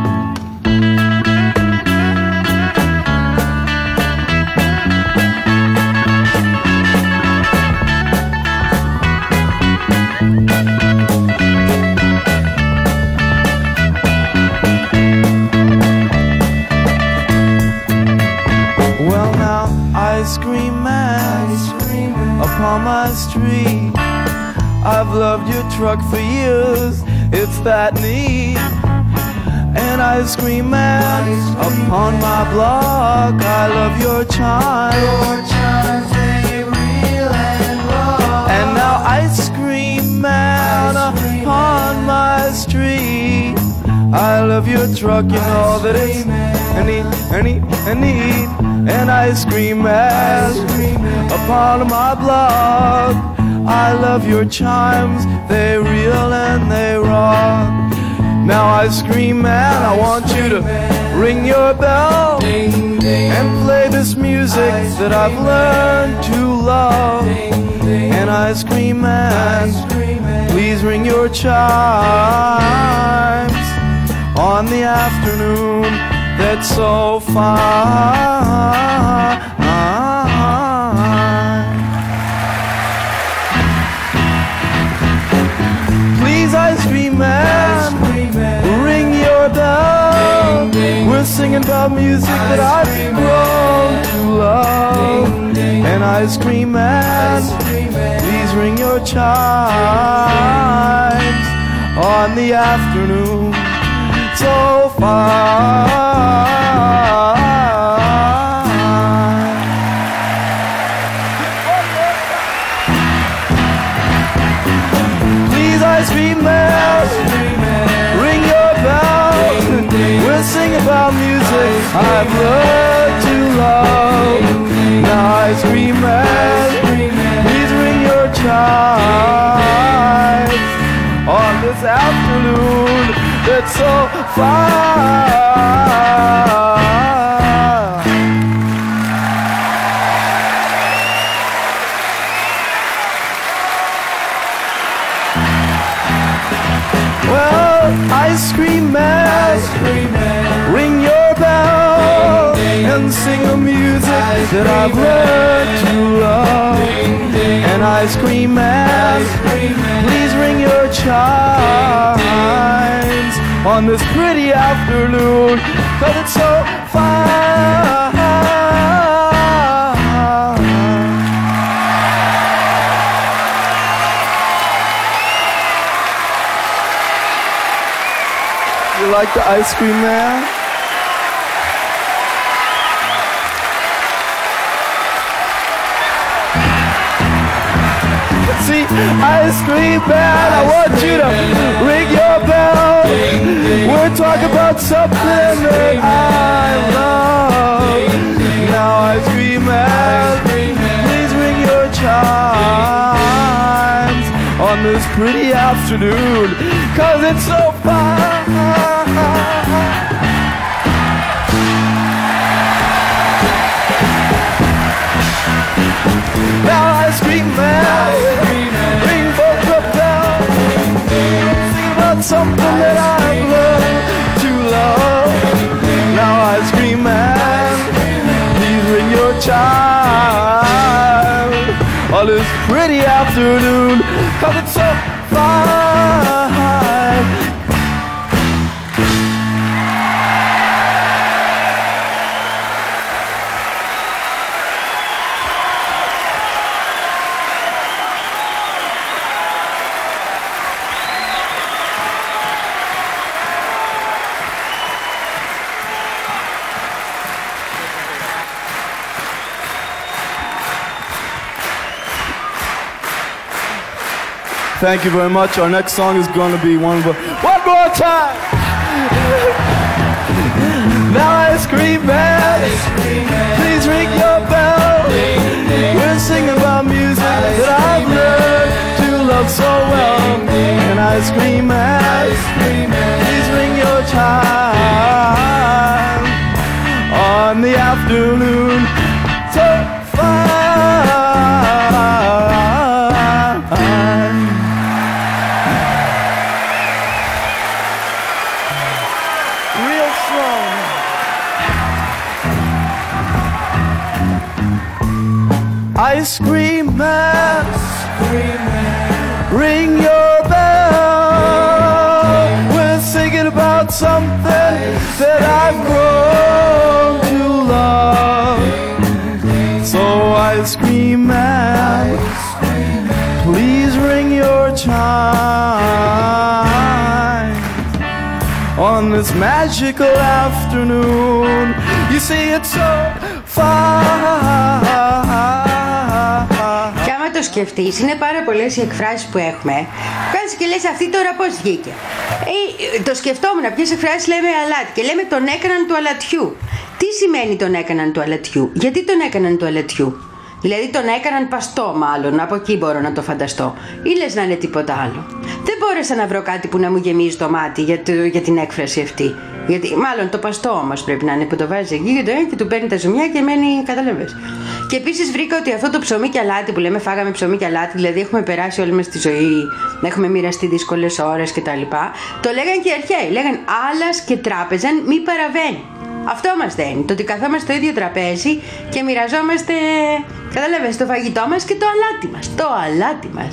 Well, now, ice cream man, upon my street. I've loved your truck for years, it's that neat. And ice cream man, upon my block. I love your chime, your chimes, they reel and rock. And now ice cream man, upon my street. I love your truck, you know that it's a neat, a neat, a neat. And ice cream man, upon my block. I love your chimes, they reel and they rock. Now ice cream man, I want you to ring your bell and play this music that I've learned to love. And ice cream man, please ring your chimes on the afternoon that's so fine. Ice cream man, ring your bell. We're singing about music that I've grown to love. And ice cream man, please ring your chimes on the afternoon so fine. I've learned to love. Now I scream and please ring your chimes on this afternoon that's so fine. Well, I scream and ring your bell and sing the music that I've learned to love. And I scream and please ring your chimes on this pretty afternoon, 'cause it's so fine. You like the ice cream man? See, ice cream man, I want you to ring your bell. We're talking about something that I love. Now ice cream man, please ring your chimes on this pretty afternoon, 'cause it's so fine. Now ice cream man, ring both the bells, sing about something that I've learned to love. Now ice cream man, please ring your child on this pretty afternoon, 'cause it's so fine. Thank you very much. Our next song is going to be one of the... One more time! Now I scream, man. Please ring your bell. We're singing about music that I've learned to love so well. And I scream, man. Please ring your chime on the afternoon. So fine. Ice cream man, ring your bell. We're singing about something that I've grown to love. So ice cream man, please ring your chime on this magical afternoon. You see, it's so fine. Το σκεφτείς, είναι πάρα πολλές οι εκφράσεις που έχουμε. Κάνεις και λες αυτή τώρα πώς βγήκε. Ε, το σκεφτόμουν, ποιες εκφράσεις λέμε αλάτι και λέμε τον έκαναν του αλατιού. Τι σημαίνει τον έκαναν του αλατιού, γιατί τον έκαναν του αλατιού. Δηλαδή τον έκαναν παστό μάλλον, από εκεί μπορώ να το φανταστώ. Ή λες να είναι τίποτα άλλο. Δεν μπόρεσα να βρω κάτι που να μου γεμίζει το μάτι για, το, για την έκφραση αυτή. Γιατί μάλλον το παστό όμως πρέπει να είναι που το βάζει εκεί και το έχει και του παίρνει τα ζουμιά και μένει, κατάλαβες. Και επίσης βρήκα ότι αυτό το ψωμί και αλάτι που λέμε φάγαμε ψωμί και αλάτι, δηλαδή έχουμε περάσει όλη μας τη ζωή, έχουμε μοιραστεί δύσκολες ώρες κτλ. Το λέγαν και οι αρχαίοι, λέγαν άλλας και τράπεζαν μη παραβαίνει. Αυτό μας δένει, το ότι καθόμαστε στο ίδιο τραπέζι και μοιραζόμαστε, κατάλαβες, το φαγητό μας και το αλάτι μας, το αλάτι μας.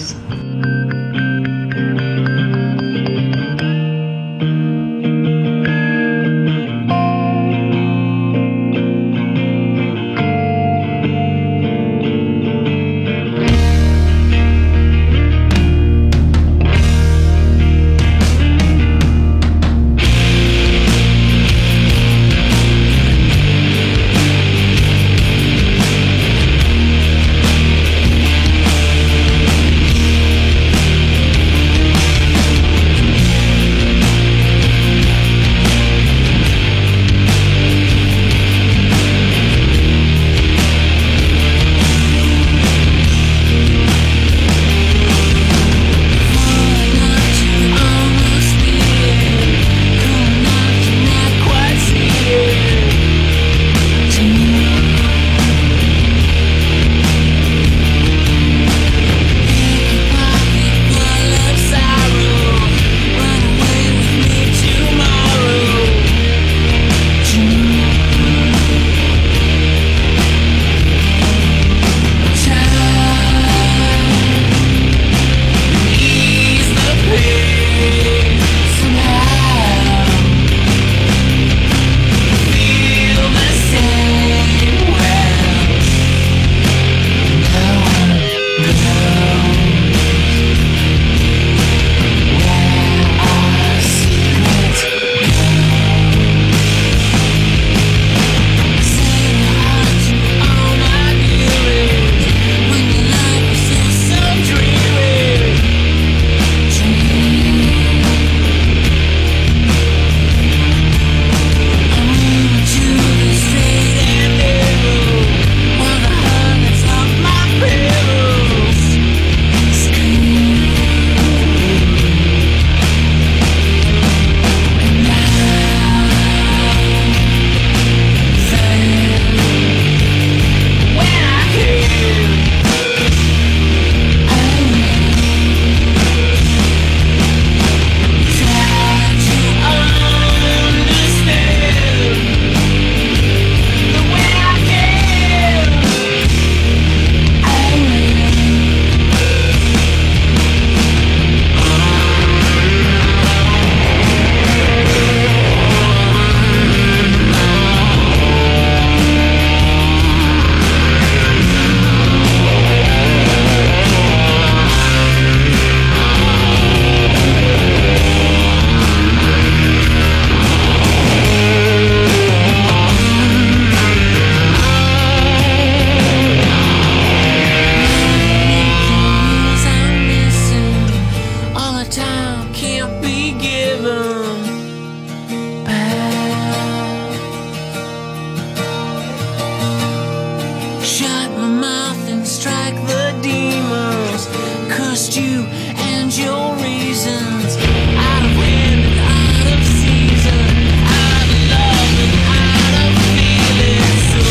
you and your reasons. Out of wind and out of season, out of love and out of feeling so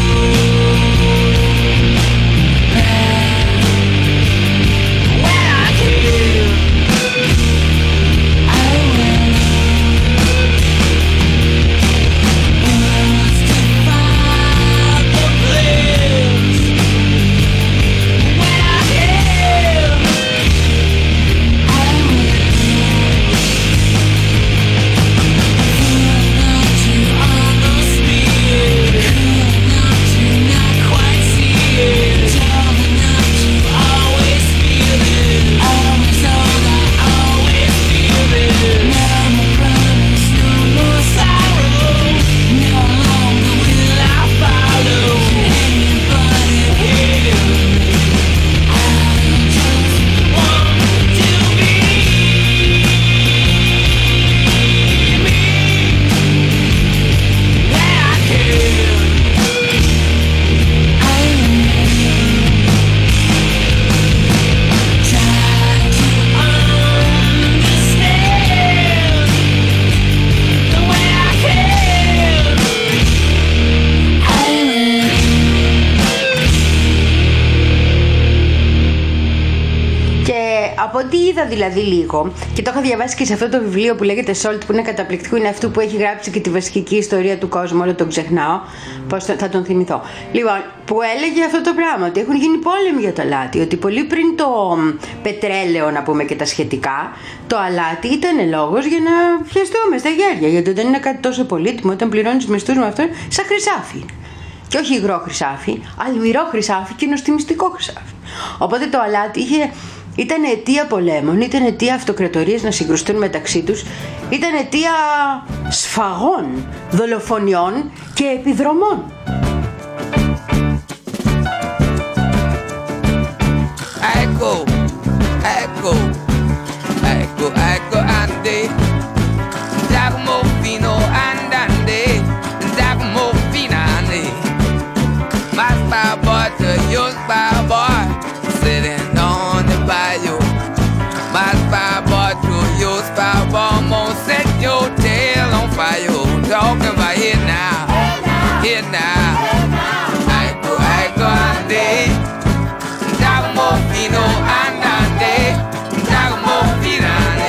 bad. When I kill, I will. Words to find the bliss. When I kill, I will. Could not to almost be it. Could not to not quite see it. Told enough to always feel it. Always told I always feel it. No more promise, no more sorrow. No longer will I follow anybody here. I just want to be me. When I kill, I will try to understand the way I kill. I will. Και από ό,τι είδα δηλαδή λίγο, και το είχα διαβάσει και σε αυτό το βιβλίο που λέγεται Salt, που είναι καταπληκτικό, είναι αυτού που έχει γράψει και τη βασική ιστορία του κόσμου, όλο τον ξεχνάω, πώς θα τον θυμηθώ. Λοιπόν, που έλεγε αυτό το πράγμα, ότι έχουν γίνει πόλεμοι για το αλάτι, ότι πολύ πριν το πετρέλαιο, να πούμε, και τα σχετικά, το αλάτι ήταν λόγος για να πιαστούμε στα γέρια, γιατί δεν είναι κάτι τόσο πολύτιμο, όταν πληρώνεις μισθούς με αυτό, σαν χρυσάφι. Και όχι υγρό χρυσάφι, αλμυρό χρυσάφι και νοστιμιστικό χρυσάφι. Οπότε το αλάτι είχε, ήταν αιτία πολέμων, ήταν αιτία αυτοκρατορίες να συγκρουστούν μεταξύ τους, ήταν αιτία σφαγών, δολοφονιών και επιδρομών. Ecco, ecco, ecco, ecco Ande, Giacomo fino andande, Giacomo finane, my spy boy to your spy boy, sitting on the bayou, my spy boy to your spy boy, almost set your tail on fire, talking about here now, here now, ecco, ecco Ande. Giacomo fino andante, Giacomo finale.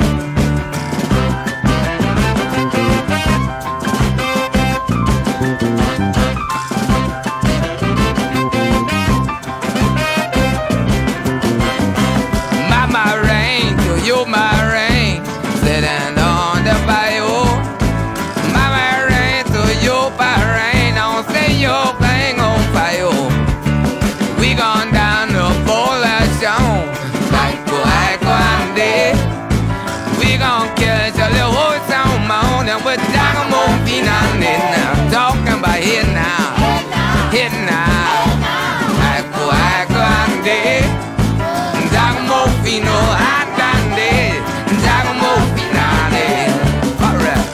Mama rain, yo my rain, sitting on the bayou. Mama rain, so yo my rain, don't say your thing on fire. We gone down the Bolashon, Ecco, Ecco, Ande. We gon' catch a little horse on morning with Giacomo Finale now. Talking about here now, here now. Ecco, Ecco, Ande. Giacomo Fino, Andande. Giacomo Finale. All right.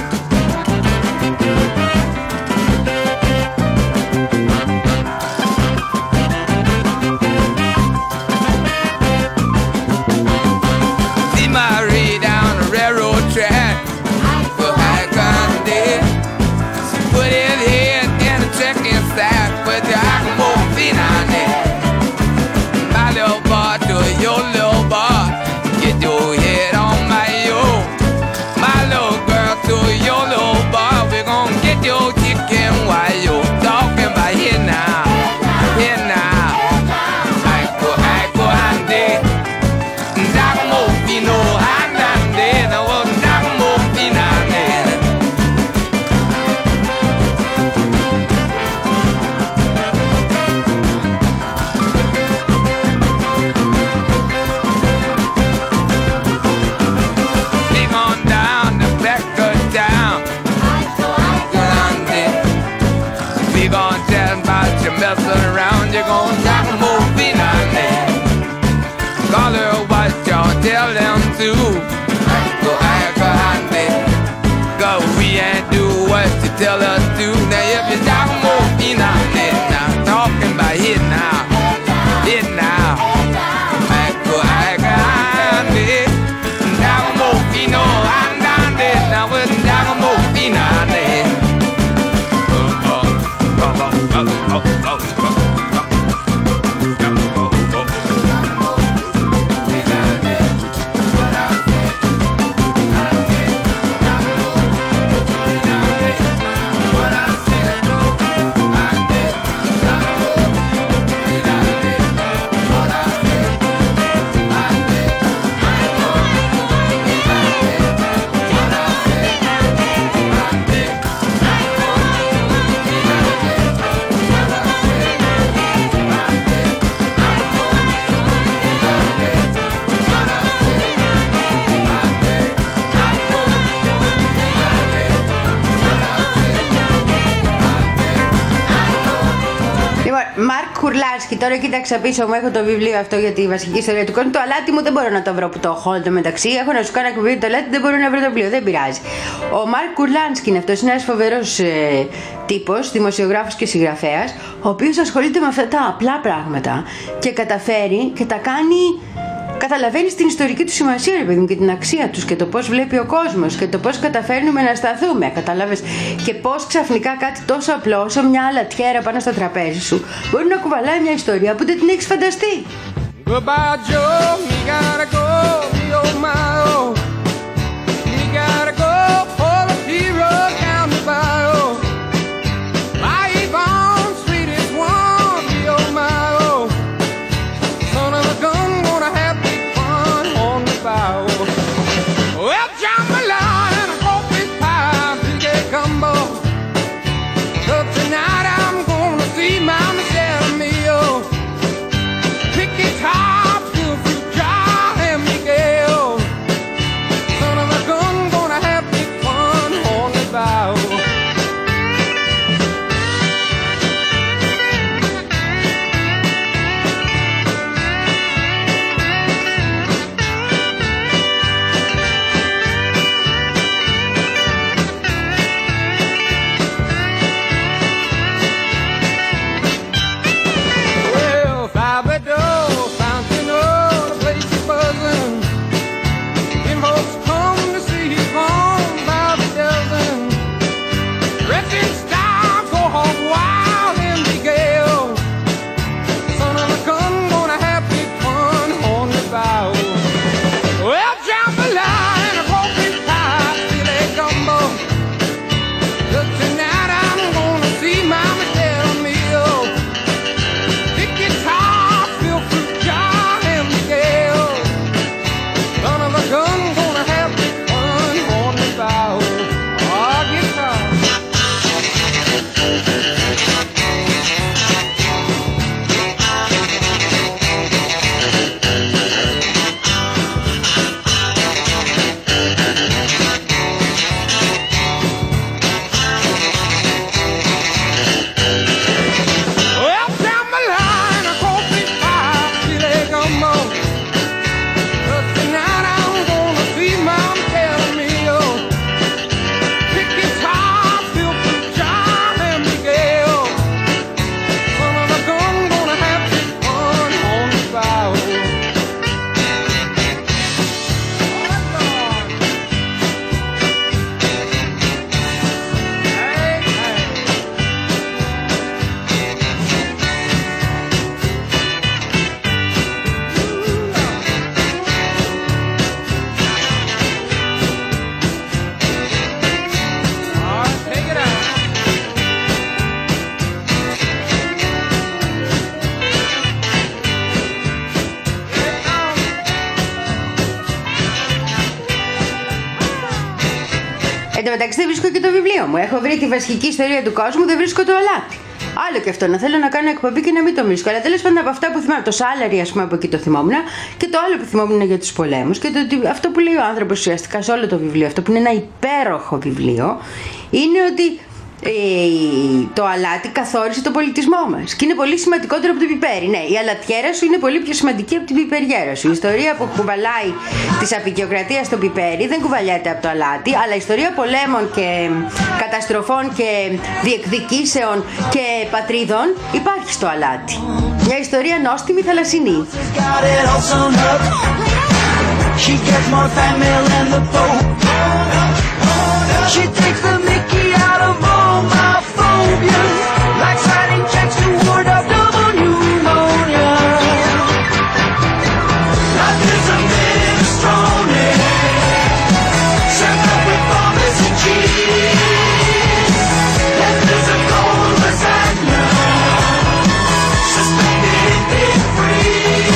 See my way down the railroad track. But I can't did. Put his head in a chicken sack with Giacomo Finale. My little boy to your little boy. Get your head on my yo. My little girl to your little boy. We gon' get your chicken while you talking about here now. Here now. Ecco, ecco, Ande. Giacomo Fino, Andande. No, Giacomo Finale. We gone down the back of town. Grande. We gon' tell about you messing around. You gon' Giacomo Finale. Call her what y'all tell them to. Go act Ande. Go we ain't do what you tell us to. Now if you Giacomo Finale now talking about it now. It now. Go Μαρκ Κουρλάνσκι. Τώρα κοίταξα πίσω μου, έχω το βιβλίο αυτό για τη βασική ιστορία του κόσμου. Το αλάτι μου δεν μπορώ να το βρω που το έχω όλο μεταξύ. Έχω να σου κάνω εκπομπή το αλάτι, δεν μπορώ να βρω το βιβλίο. Δεν πειράζει. Ο Μαρκ Κουρλάνσκι είναι αυτό, είναι ένα φοβερό ε, τύπο, δημοσιογράφο και συγγραφέα, ο οποίο ασχολείται με αυτά τα απλά πράγματα και καταφέρει και τα κάνει. Καταλαβαίνεις την ιστορική του σημασία, ρε παιδί μου, και την αξία τους και το πώς βλέπει ο κόσμος και το πώς καταφέρνουμε να σταθούμε. Καταλάβες, και πώς ξαφνικά κάτι τόσο απλό, όσο μια αλατιέρα πάνω στο τραπέζι σου, μπορεί να κουβαλάει μια ιστορία που δεν την έχεις φανταστεί. Goodbye, Joe, me gotta go, me oh my oh. Me gotta go for the hero down the bayou. My Yvonne, sweetest one, me oh my oh. Son of a gun, gonna have big fun on the bayou. Well, jambalaya and a coffee pie, big egg gumbo. So tonight I'm gonna see my Michelle Mio. Pick it up, feel free, John and Miguel. Son of a gun, gonna have big fun on the bayou. Well, Fabado, Fontano, the place is buzzing. Them folks come to see his home by the dozen. Dressed in style, go hog wild in the gale. Son of a gun, gonna have big fun on the bayou. Well, jambalaya and a coffee pie, filet gumbo. Look, tonight I'm gonna see Mama Del Mio. Pick guitar, feel fruit jar and Miguel. Son of a gun, gonna have big fun on the bayou. Oh, guitar. Well, jambalaya and a coffee pie, filet gumbo. But tonight I'm gonna see Mom Del Mio. Pick guitar, feel fruit jar and Miguel. Son of a gun, gonna have big fun on the bayou. Εν τω μεταξύ δεν βρίσκω και το βιβλίο μου. Έχω βρει τη βασική ιστορία του κόσμου, δεν βρίσκω το αλάτι. Άλλο και αυτό, να θέλω να κάνω εκπομπή και να μην το βρίσκω. Αλλά τέλος πάντων από αυτά που θυμάμαι, το Σάλαρι, ας πούμε, από εκεί το θυμόμουν. Και το άλλο που θυμόμουν για τους πολέμους. Και το, αυτό που λέει ο άνθρωπος ουσιαστικά σε όλο το βιβλίο, αυτό που είναι ένα υπέροχο βιβλίο, είναι ότι ε, το αλάτι καθόρισε τον πολιτισμό μας. Και είναι πολύ σημαντικότερο από το πιπέρι. Ναι, η αλατιέρα σου είναι πολύ πιο σημαντική από την πιπεριέρα σου. Η ιστορία που κουβαλάει της απεικιοκρατίας στο πιπέρι δεν κουβαλιάται από το αλάτι, αλλά η ιστορία πολέμων και καταστροφών και διεκδικήσεων και πατρίδων υπάρχει στο αλάτι. Μια ιστορία νόστιμη θαλασσινή. She gets more fan mail than the Pope. She takes the mickey out of all my phobias, like signing checks to ward off double pneumonia. Life is a minestrone, served up with bombers and cheese. Death is a cold lasagna, suspended in mid-freeze.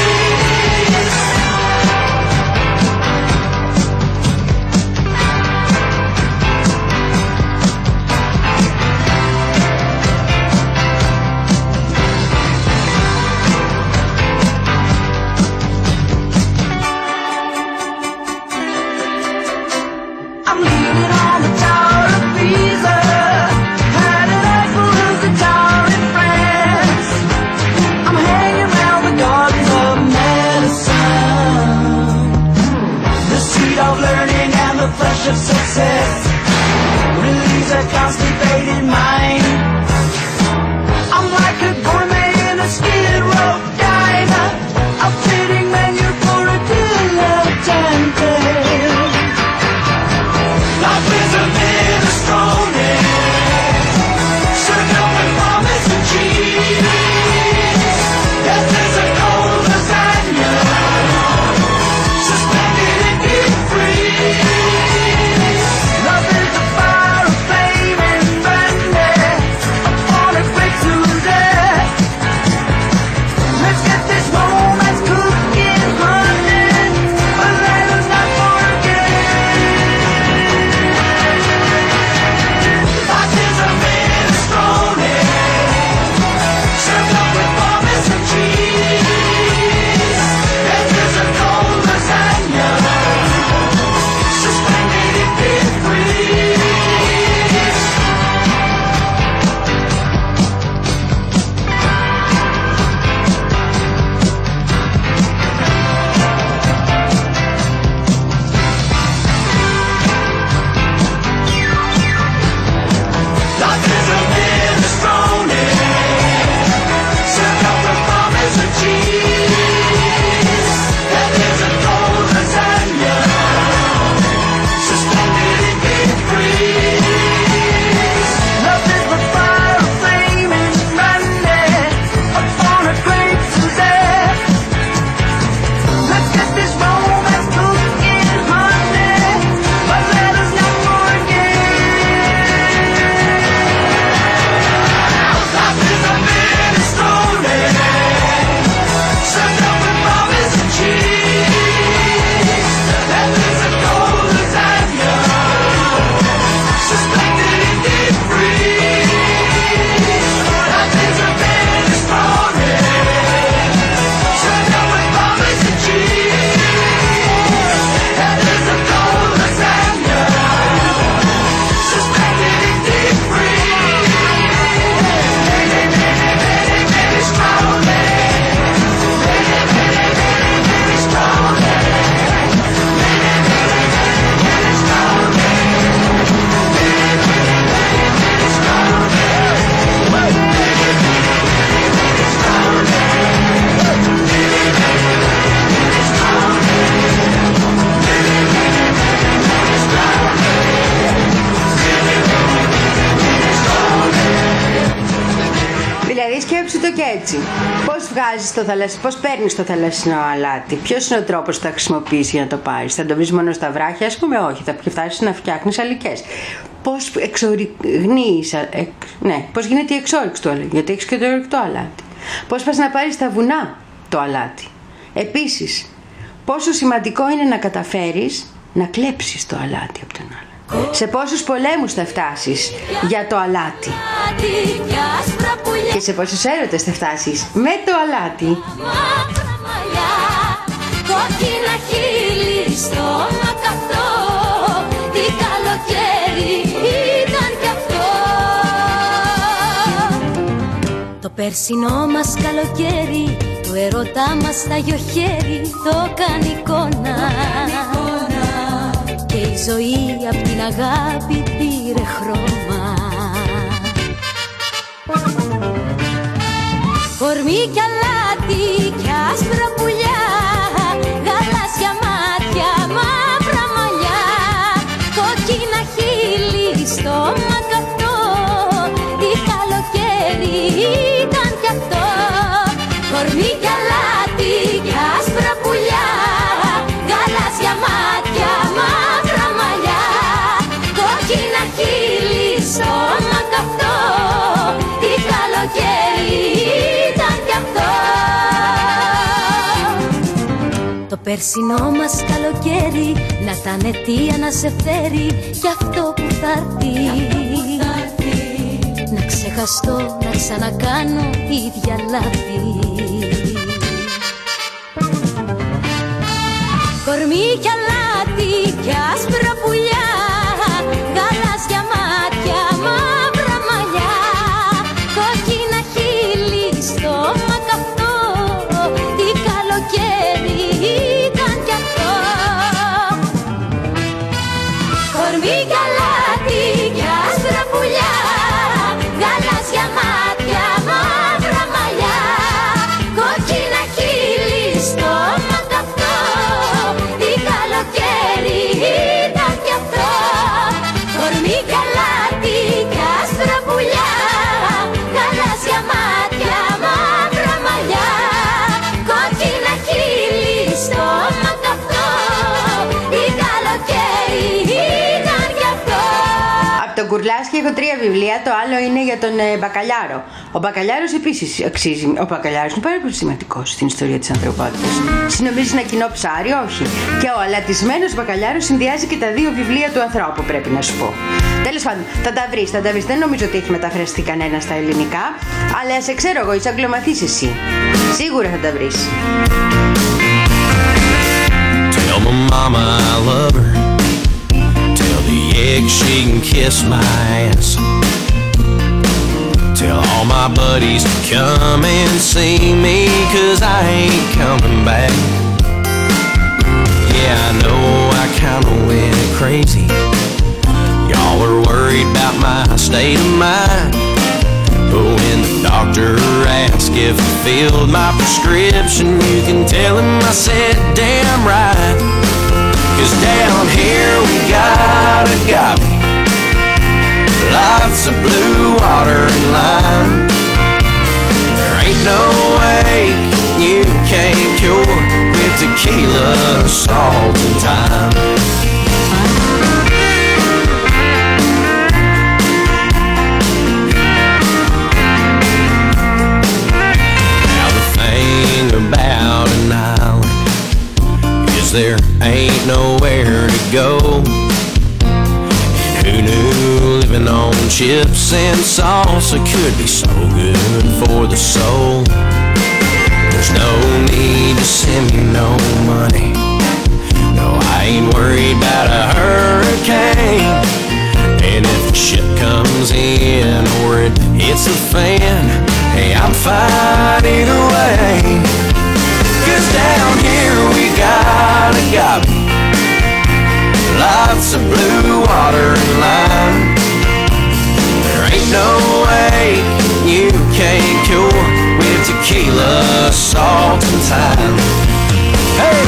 έτσι. Πώς βγάζεις το θαλασσινό, πώς παίρνεις το θαλασσινό αλάτι, ποιος είναι ο τρόπος που θα χρησιμοποιήσεις για να το πάρεις? Θα το βρεις μόνο στα βράχια, ας πούμε? Όχι, θα φτάσεις να φτιάχνεις αλικές. Πώς εξορυγνύεις, εξ, ναι, πώς γίνεται η εξόρυξη του αλάτι, γιατί έχεις και το ορυκτό αλάτι. Πώς πας να πάρεις στα βουνά το αλάτι. Επίσης, πόσο σημαντικό είναι να καταφέρεις να κλέψεις το αλάτι από τον άλλο. Σε πόσους πολέμους θα φτάσεις για το αλάτι και σε πόσους έρωτες θα φτάσεις με το αλάτι. Κόκκινα χείλη στο μακαυτό, τι καλοκαίρι ήταν κι αυτό. Το περσινό μας καλοκαίρι, το ερωτά μας στα γιοχέρι, το κάνει εικόνα. Και η ζωή απ' την αγάπη πήρε χρώμα. Κορμί κι αλάτι κι άσπρα πουλιά, γαλάζια μάτια, μαύρα μαλλιά, κόκκινα χείλη στο μακαυτό, τι καλοκαίρι ήταν κι αυτό. Κορμί κι αλάτι κι άσπρα πουλιά, γαλάζια μάτια, μαύρα μαλλιά, κόκκινα χείλη στο μακαυτό, τι καλοκαίρι ήταν κι αυτό. Το περσινό μας καλοκαίρι να ήταν αιτία να σε φέρει κι αυτό που θα έρθει. Να ξεχαστώ, να ξανακάνω ίδια λάθη. Κορμί κι αλάτι κι άσπρα πουλιά, γαλάζια μάτια, μαύρα μαλλιά, κόκκινα χείλη στο μακαυτό, τι καλοκαίρι ήταν κι αυτό. Κορμί κι αλάτι κι άσπρα πουλιά, γαλάζια μάτια, μαύρα μαλλιά, κόκκινα χείλη στο μακαυτό, τι καλοκαίρι ήταν κι αυτό. Κορμί κι αλάτι κι άσπρα πουλιά, γαλάζια μάτια, μαύρα μαλλιά, κόκκινα χείλη στο μακαυτό, τι καλοκαίρι ήταν κι αυτό. Από τον Κουρλάσκι έχω τρία βιβλία, το άλλο είναι για τον ε, Μπακαλιάρο. Ο Μπακαλιάρος επίσης αξίζει. Ο Μπακαλιάρος είναι πάρα πολύ σημαντικός στην ιστορία της ανθρωπότητας. Συνομίζεις ένα κοινό ψάρι? Όχι. Και ο αλατισμένος Μπακαλιάρος συνδυάζει και τα δύο βιβλία του ανθρώπου, πρέπει να σου πω. Τέλος πάντων, θα τα βρεις, θα τα βρεις. Δεν νομίζω ότι έχει μεταφραστεί κανένα στα ελληνικά, αλλά σε ξέρω εγώ, είσαι αγγλωματής εσύ. Σίγουρα θα τα βρεις. Tell my mama I love her. Tell the egg she can kiss my ass. Tell all my buddies to come and see me, 'cause I ain't coming back. Yeah, I know I kinda went crazy. Y'all were worried about my state of mind, but when the doctor asked if I filled my prescription, you can tell him I said damn right. 'Cause down here we got agave, lots of blue water and lime. There ain't no ache you can't cure with tequila, salt and thyme. Now the thing about an island is there ain't nowhere to go. Who knew living on chips and salsa could be so good for the soul? There's no need to send me no money. No, I ain't worried about a hurricane. And if the ship comes in or it hits the fan, hey, I'm fine either way. 'Cause down here we got agave, lots of blue water and lime. There ain't no ache you can't cure with tequila, salt and thyme. Hey!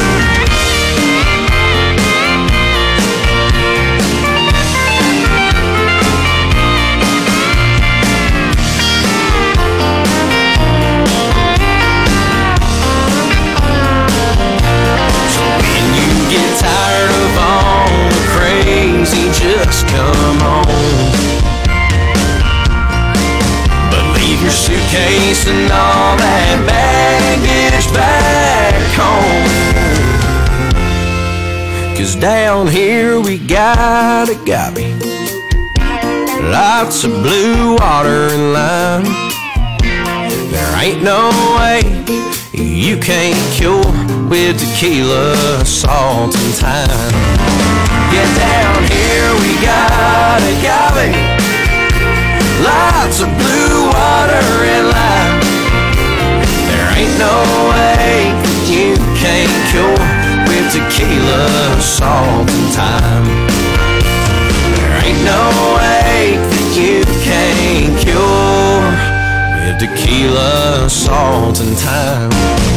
'cause down here we got agave, lots of blue water and lime. There ain't no way you can't cure with tequila, salt and thyme. Yeah, down here we got agave, lots of blue water and lime. There ain't no way you can't cure with tequila, salt and thyme. There ain't no way that you can't cure with tequila, salt and thyme.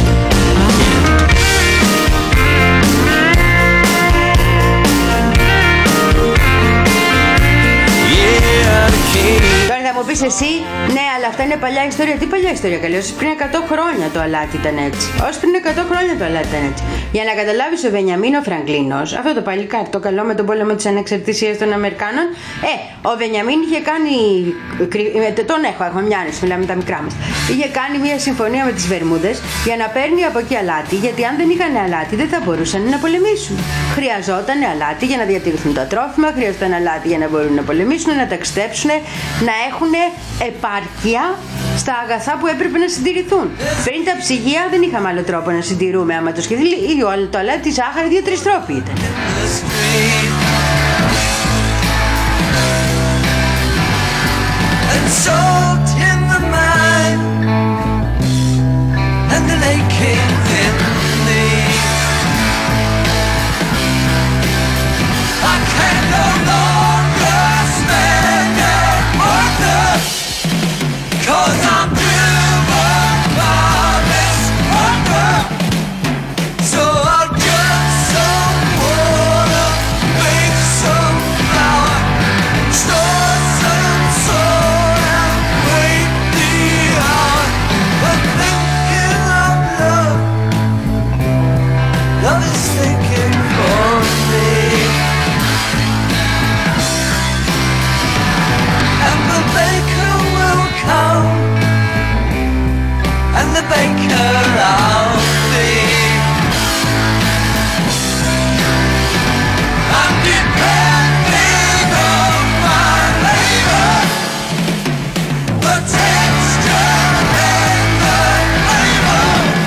Τώρα θα μου πεις εσύ, ναι, αλλά αυτά είναι παλιά ιστορία. Τι παλιά ιστορία, καλή? Όσοι πριν εκατό χρόνια το αλάτι ήταν έτσι. Όσοι πριν εκατό χρόνια το αλάτι ήταν έτσι. Για να καταλάβεις, ο Βενιαμίνο Φραγκλίνος, αυτό το παλικάρι, το καλό με τον πόλεμο της ανεξαρτησίας των Αμερικάνων, ε, ο Βενιαμίν είχε κάνει. Τον έχω, έχουμε μια άνεση, μιλάμε τα μικρά μας. Είχε κάνει μια συμφωνία με τις Βερμούδες για να παίρνει από εκεί αλάτι, γιατί αν δεν είχαν αλάτι δεν θα μπορούσαν να πολεμήσουν. Χρειαζόταν αλάτι για να διατηρηθούν τα τρόφιμα, χρειαζόταν αλάτι για να μπορούν να πολεμήσουν, να ταξιδέψουν, να έχουν επάρκεια στα αγαθά που έπρεπε να συντηρηθούν. Πριν τα ψυγεία δεν είχαμε άλλο τρόπο να συντηρούμε. Άμα το σκεφτεί, το αλάτι, τη ζάχαρη, δύο-τρεις τρόποι ήταν. And salt in the mine, and the lake came in me. I can no longer stand and wonder, 'cause I'm driven by this hunger. So I'll get some water, make some flour, store some salt and wait the hour. But thinking of love, love is thinking for me. And the baker will come, and the baker I'll be. I'm depending on my labor, the texture and the flavor.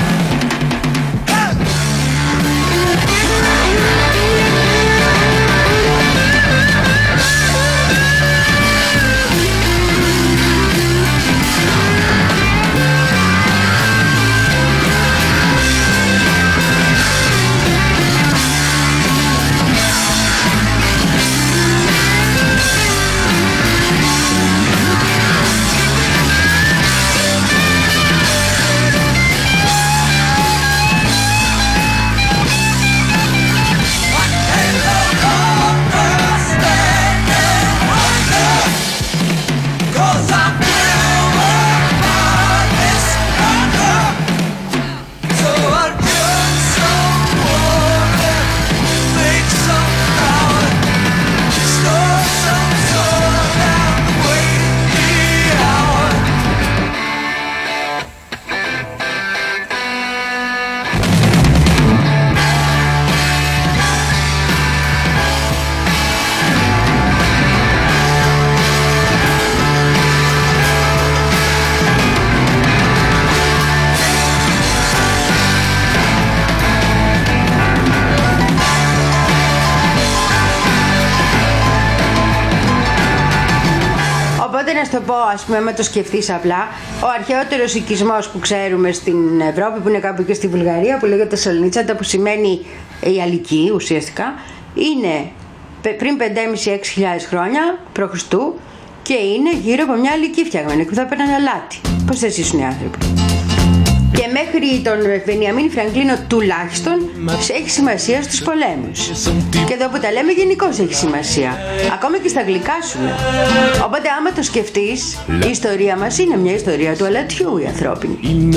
Να σου το πω, ας πούμε, με το σκεφτείς απλά, ο αρχαιότερος οικισμός που ξέρουμε στην Ευρώπη, που είναι κάπου και στη Βουλγαρία, που λέγεται Σολνίτσαντα, που σημαίνει η αλική ουσιαστικά, είναι πριν πέντε χιλιάδες με έξι χιλιάδες χρόνια π.Χ. και είναι γύρω από μια αλική φτιαγμένη που θα παίρνανε αλάτι. Πώς θα ζήσουν οι άνθρωποι? Και μέχρι τον Βενιαμίν Φραγκλίνο τουλάχιστον έχει σημασία στους πολέμους. Και εδώ που τα λέμε γενικώς έχει σημασία. Ακόμα και στα γλυκά σου. Οπότε άμα το σκεφτείς, η ιστορία μας είναι μια ιστορία του αλατιού, η ανθρώπινη.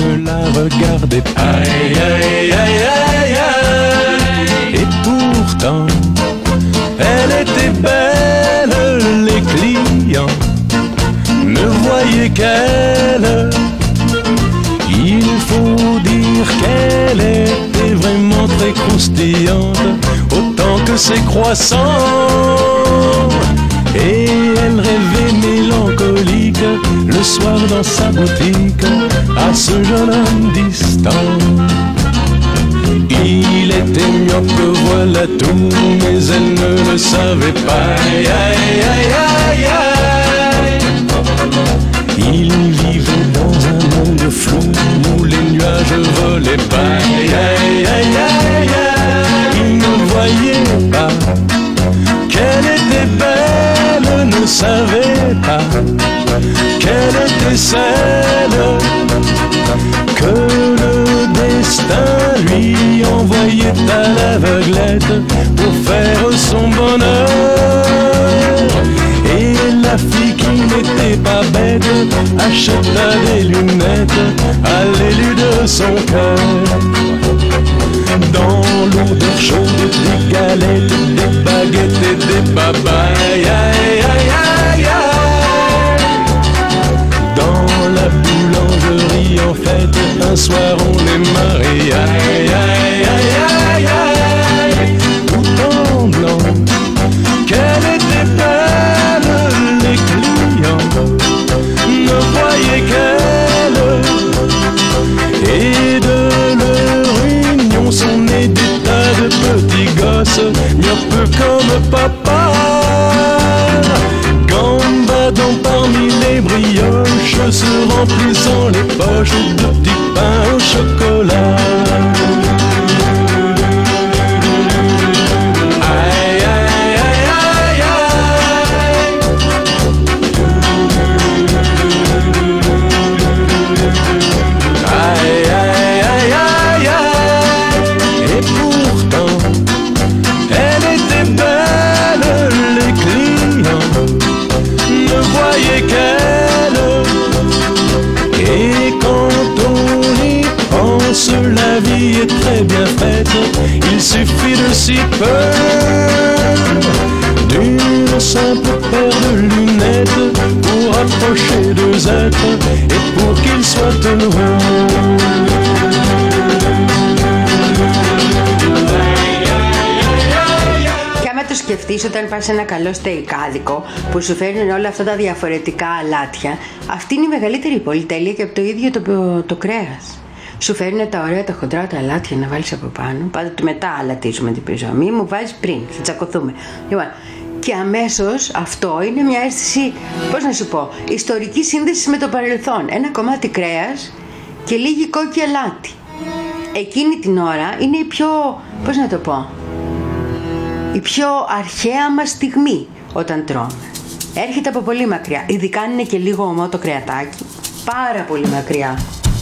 Et pourtant, elle était belle, les clients ne voyaient qu'elle. Il faut dire qu'elle était vraiment très croustillante, autant que ses croissants. Et elle rêvait mélancolique le soir dans sa boutique à ce jeune homme distant. Il était myope, voilà tout, mais elle ne le savait pas. Aïe, aïe, aïe, aïe, aïe. Il vivait dans un monde flou où les nuages volaient pas. Aïe, aïe, aïe, aïe, aïe. Il ne voyait pas qu'elle était belle, ne savait pas qu'elle était celle que le destin lui envoyait à l'aveuglette pour faire son bonheur. Et la fille qui n'était pas bête acheta des lunettes à l'élu de son cœur. Dans l'odeur chaude des galettes, des baguettes et des babayes. Aïe, aïe, aïe, aïe. Dans la boulangerie en fête, un soir on est mariés. Aïe, aïe, aïe, aïe, aïe. Tout en blanc, qu'elle était belle, les clients ne voyaient qu'elle. Et de leur union sont nés des tas de petits gosses, myopes comme papa, gambadant parmi les brioches, se remplissant les poches de petits pains au chocolat. Aïe, aïe, aïe, aïe, aïe. Aïe, aïe, aïe, aïe, aïe. Et pourtant, elle était belle, les clients ne voyaient qu'elle. Et quand on y pense, la vie est très bien faite. Il suffit de si peu, d'une simple paire de lunettes pour approcher deux êtres et pour qu'ils soient heureux. Και άμα το σκεφτείς, όταν πας σε ένα καλό στεϊκάδικο που σου φέρνουν όλα αυτά τα διαφορετικά αλάτια, αυτή είναι η μεγαλύτερη πολυτέλεια και από το ίδιο το, το κρέας. Σου φέρνουν τα ωραία, τα χοντρά, τα αλάτια να βάλεις από πάνω. Πάντοτε μετά αλατίζουμε την πριζωμή, μου βάζεις πριν, θα τσακωθούμε. Λοιπόν, και αμέσως αυτό είναι μια αίσθηση, πώς να σου πω, ιστορική σύνδεση με το παρελθόν. Ένα κομμάτι κρέας και λίγη κόκκι αλάτι. Εκείνη την ώρα είναι η πιο, πώς να το πω, η πιο αρχαία μας στιγμή όταν τρώμε. Έρχεται από πολύ μακριά, ειδικά αν είναι και λίγο ομό το κρεατάκι, πάρα πολύ μακριά.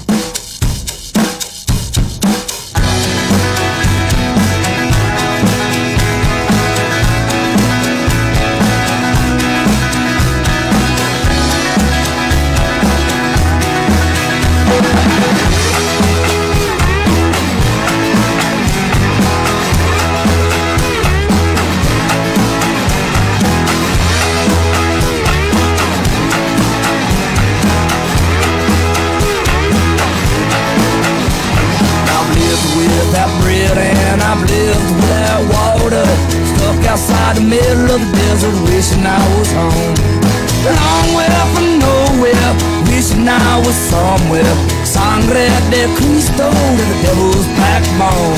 Outside the middle of the desert, wishing I was home. Long way from nowhere, wishing I was somewhere. Sangre de Cristo, to the devil's backbone.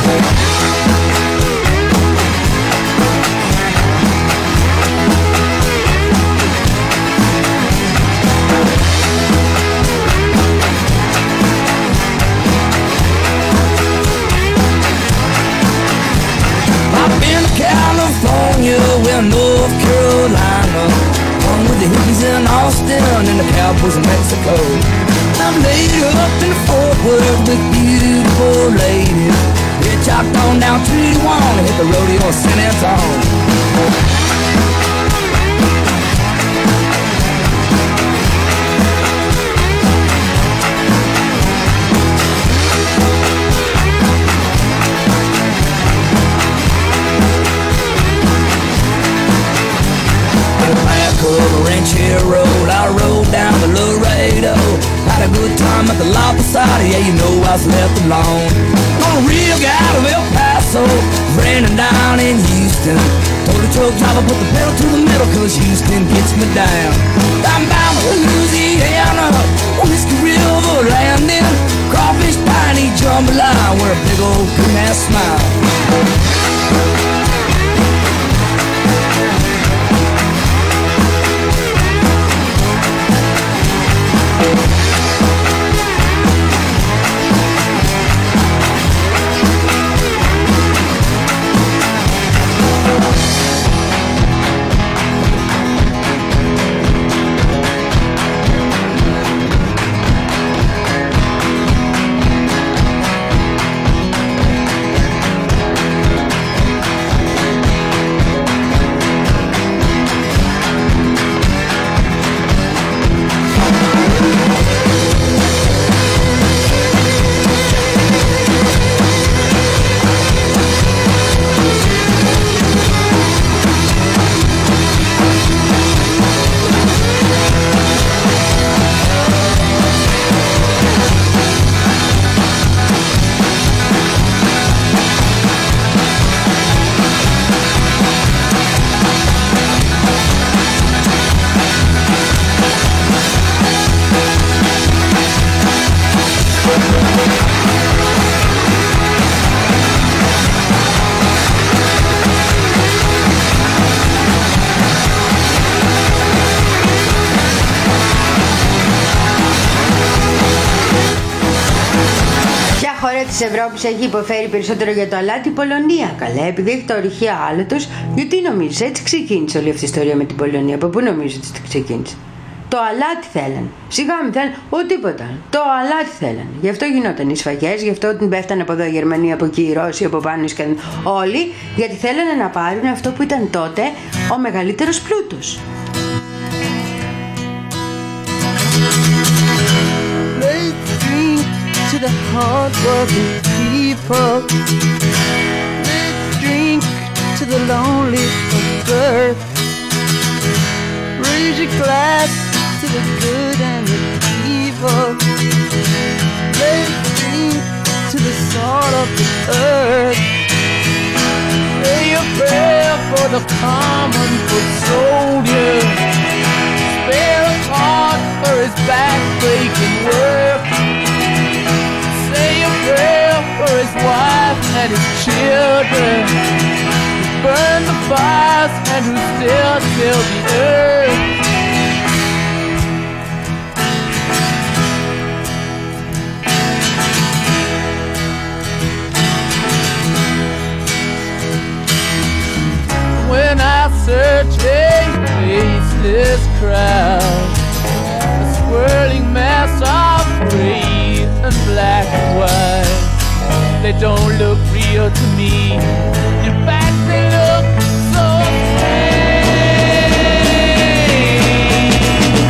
California, well, North Carolina, hung with the hippies in Austin and the cowboys in Mexico. I'm laid up in Fort Worth with beautiful ladies. Hitchhiked on down to Tijuana and hit the rodeo in San Antonio. Ranchero, I rode down to Laredo. Had a good time at the La Posada, yeah, you know I was left alone. On a real guy to El Paso. so raining down in Houston. Told the truck driver put the pedal to the metal, cause Houston gets me down. I'm bound for Louisiana, Whiskey River landing, crawfish, piney, jambalaya, where a big old coon has smile. Της Ευρώπης έχει υποφέρει περισσότερο για το αλάτι η Πολωνία. Καλά, επειδή έχει τα ορυχεία άλατος. Γιατί νομίζεις, έτσι ξεκίνησε όλη αυτή η ιστορία με την Πολωνία? Από πού νομίζεις ότι ξεκίνησε? Το αλάτι θέλανε. Σιγά μην θέλανε, ούτε τίποτα. Το αλάτι θέλανε. Γι' αυτό γινόταν οι σφαγές, γι' αυτό την πέφτανε από εδώ η Γερμανία, από εκεί οι Ρώσοι, από πάνω όλοι. Γιατί θέλανε να πάρουν αυτό που ήταν τότε ο μεγαλύτερος πλούτος. To the hard-working people, let's drink to the lonely of earth. Raise your glass to the good and the evil. Let's drink to the salt of the earth. Say a prayer for the common foot soldier. Spare a heart for his back-breaking work. Prayer for his wife and his children, who burn the fires and who still till the earth. When I search a faceless crowd, a swirling mass of gray and black and white, they don't look real to me. In fact, they look so strange.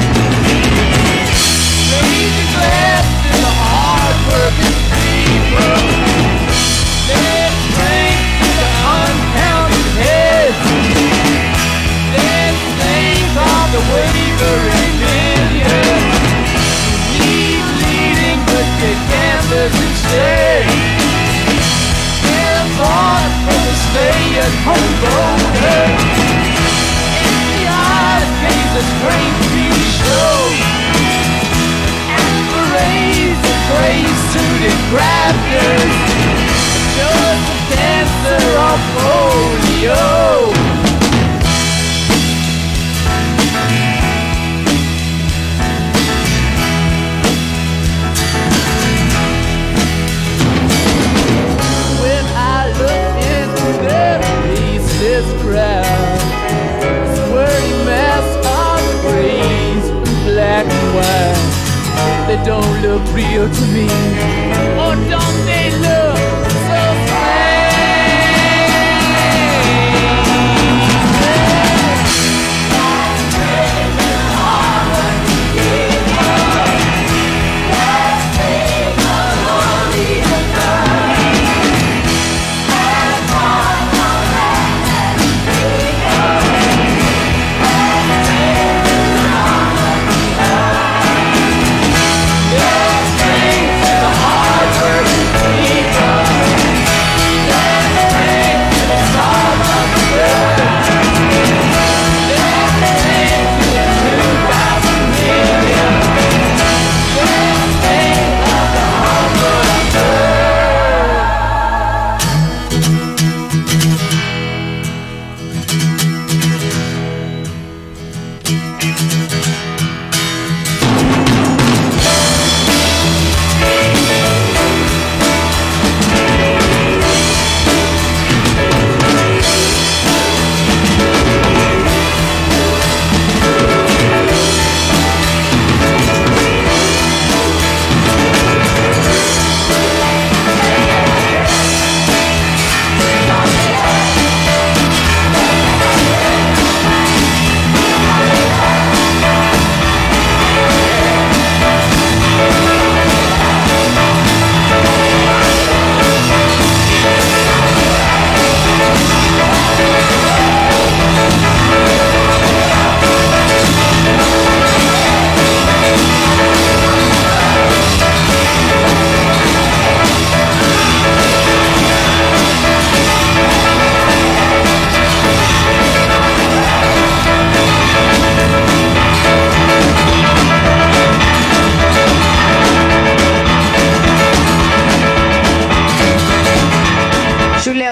Raise your glass to the hard-working people. Let's drink to the uncounted heads. Let's think of the wavering millions. Lead leading, but you can't listen straight. For the stay-at-home voter, in the eyes gaze a strange new show, and parades of gray-suited grafters, just the cancer of polio. This crowd, swirling mass of grays and black and white, they don't look real to me, or don't they look so hard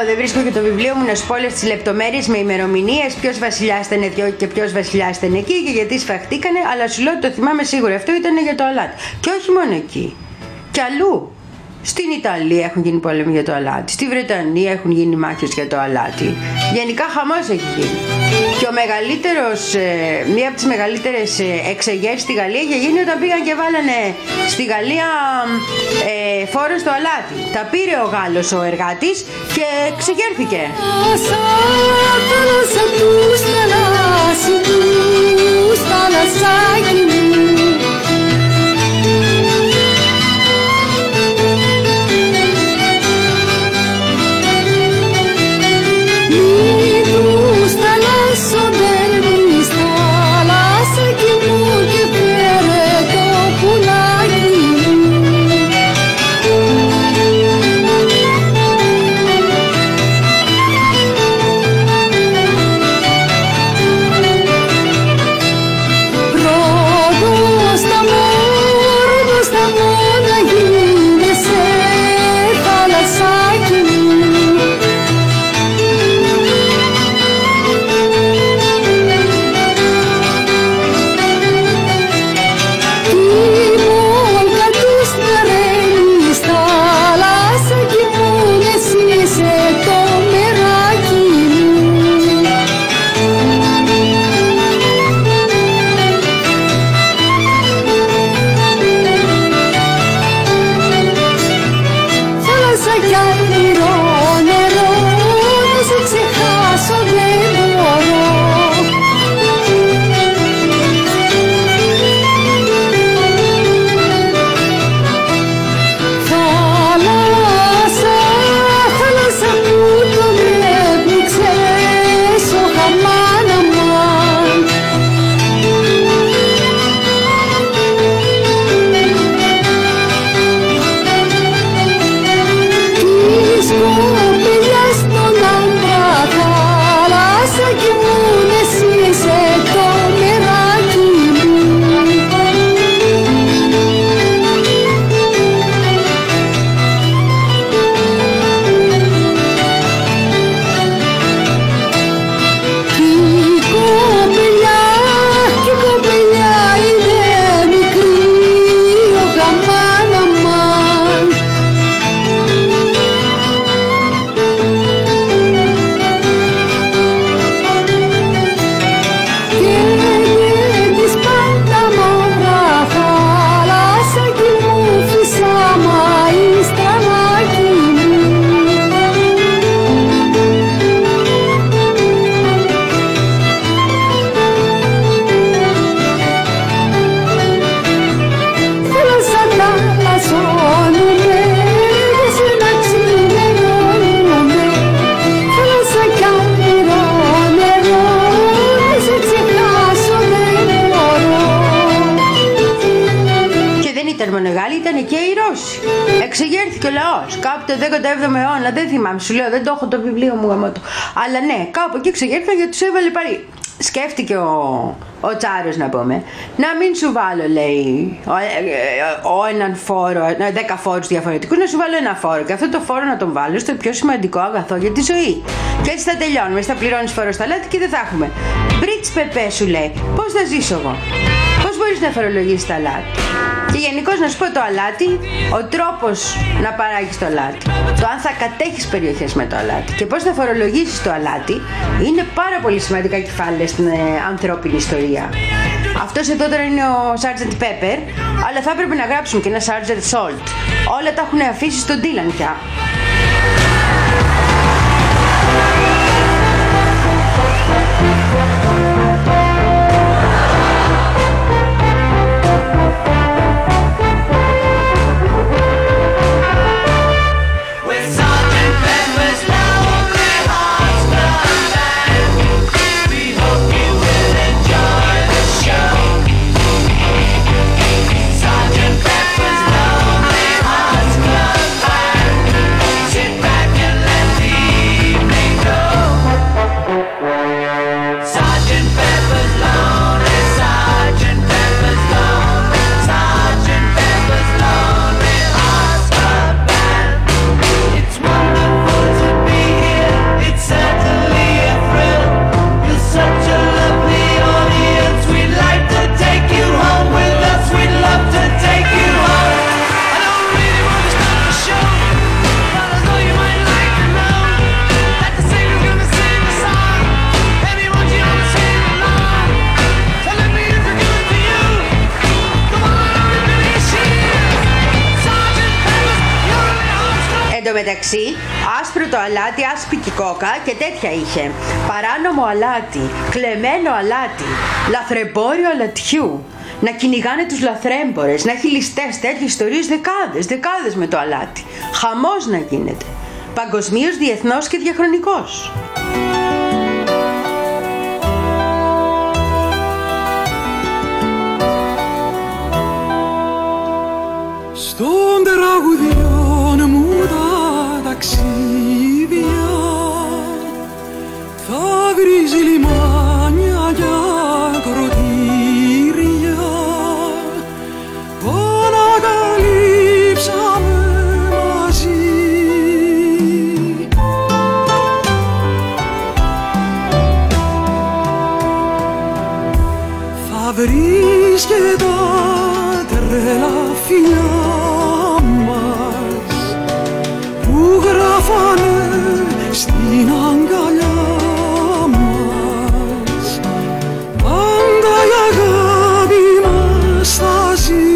δεν βρίσκω και το βιβλίο μου να σου πω όλες τις λεπτομέρειες με ημερομηνίες, ποιος βασιλιάς ήταν εδώ και ποιος βασιλιάς ήταν εκεί και γιατί σφαχτήκανε, αλλά σου λέω ότι το θυμάμαι σίγουρα. Αυτό ήταν για το αλάτι. Και όχι μόνο εκεί. Κι αλλού. Στην Ιταλία έχουν γίνει πόλεμοι για το αλάτι. Στη Βρετανία έχουν γίνει μάχες για το αλάτι. Γενικά χαμός έχει γίνει. Και ο μεγαλύτερος, ε, μία από τις μεγαλύτερες ε, εξεγέρσεις στη Γαλλία είχε γίνει όταν πήγαν και βάλανε στη Γαλλία ε, φόρο στο αλάτι. Τα πήρε ο Γάλλος ο εργάτης και εξεγέρθηκε. Ήταν και οι Ρώσοι. Εξεγέρθηκε ο λαός. Κάπου το δέκατο έβδομο αιώνα, δεν θυμάμαι, σου λέω, δεν το έχω το βιβλίο μου γαμώτο. Αλλά ναι, κάπου εκεί εξεγέρθηκαν γιατί τους έβαλε πάρει. Σκέφτηκε ο, ο Τσάρος, να πούμε, να μην σου βάλω, λέει, ο, ο, ο έναν φόρο, δέκα φόρους διαφορετικούς, να σου βάλω ένα φόρο. Και αυτό το φόρο να τον βάλω στο πιο σημαντικό αγαθό για τη ζωή. Και έτσι θα τελειώνουμε. Θα πληρώνεις φόρο στα αλάτι και δεν θα έχουμε. Μπριτς πεπέ, σου λέει, πώς θα ζήσω εγώ. Πώς μπορείς να φορολογήσεις τα αλάτι. Και γενικώς να σου πω το αλάτι, ο τρόπος να παράγεις το αλάτι, το αν θα κατέχεις περιοχές με το αλάτι και πώς θα φορολογήσεις το αλάτι είναι πάρα πολύ σημαντικά κεφάλαια στην ε, ανθρώπινη ιστορία. Αυτός εδώ τώρα είναι ο Σάρτζεντ Πέπερ, αλλά θα έπρεπε να γράψουν και ένα Σάρτζεντ Σόλτ. Όλα τα έχουν αφήσει στον Ντίλαν πια. Sergeant Pepper's Lonely Hearts Club Band. Εν τω μεταξύ, άσπρο το αλάτι, άσπικη κόκα και τέτοια είχε. Παράνομο αλάτι, κλεμμένο αλάτι, λαθρεμπόριο αλατιού. Να κυνηγάνε τους λαθρέμπορες, να έχει ληστές, τέτοιες ιστορίες δεκάδες, δεκάδες με το αλάτι. Χαμός να γίνεται. Παγκοσμίως, διεθνώς και διαχρονικός. Στον τραγουδιών μου τα ταξίδια θα βρεις λιμάνια για κροτήρια που ανακαλύψαμε μαζί. Θα βρεις και τα τρέλα φιλιά που γράφανε στην αγκαλιά μας, πάντα η αγάπη μας θα ζει.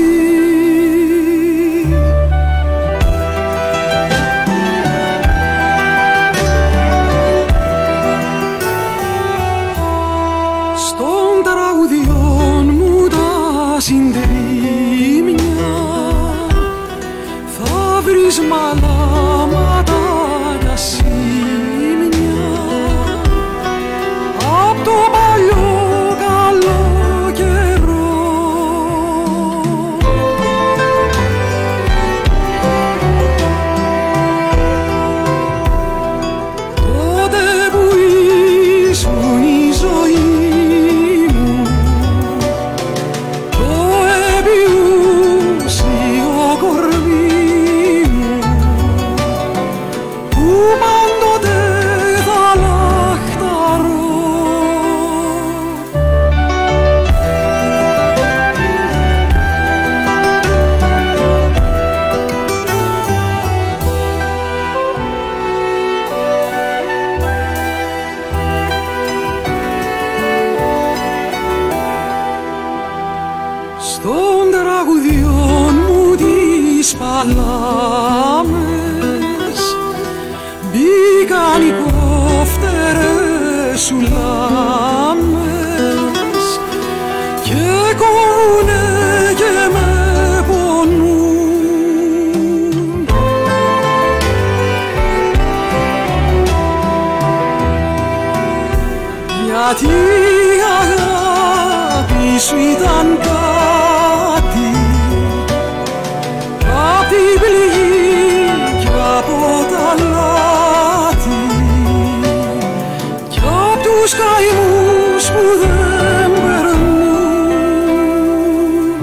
Στον τραγουδιών μου τα συντρίμμια θα βρεις μαλάματα για σημεία απ' το παλιό καλό καιρό. Τότε που ήσουν η ζωή μου, το επιούσιο κορμί πάντοτε θα λαχταρώ. Στον τραγουδιών μου τις παλάμες μπήκαν οι κόφτερες σου λάμες και κόβουνε και με πονούν. Γιατί η αγάπη σου ήταν κάτι απ' την πληγή κι από τα λάθη κι απ' τους καημούς που δεν περνούν.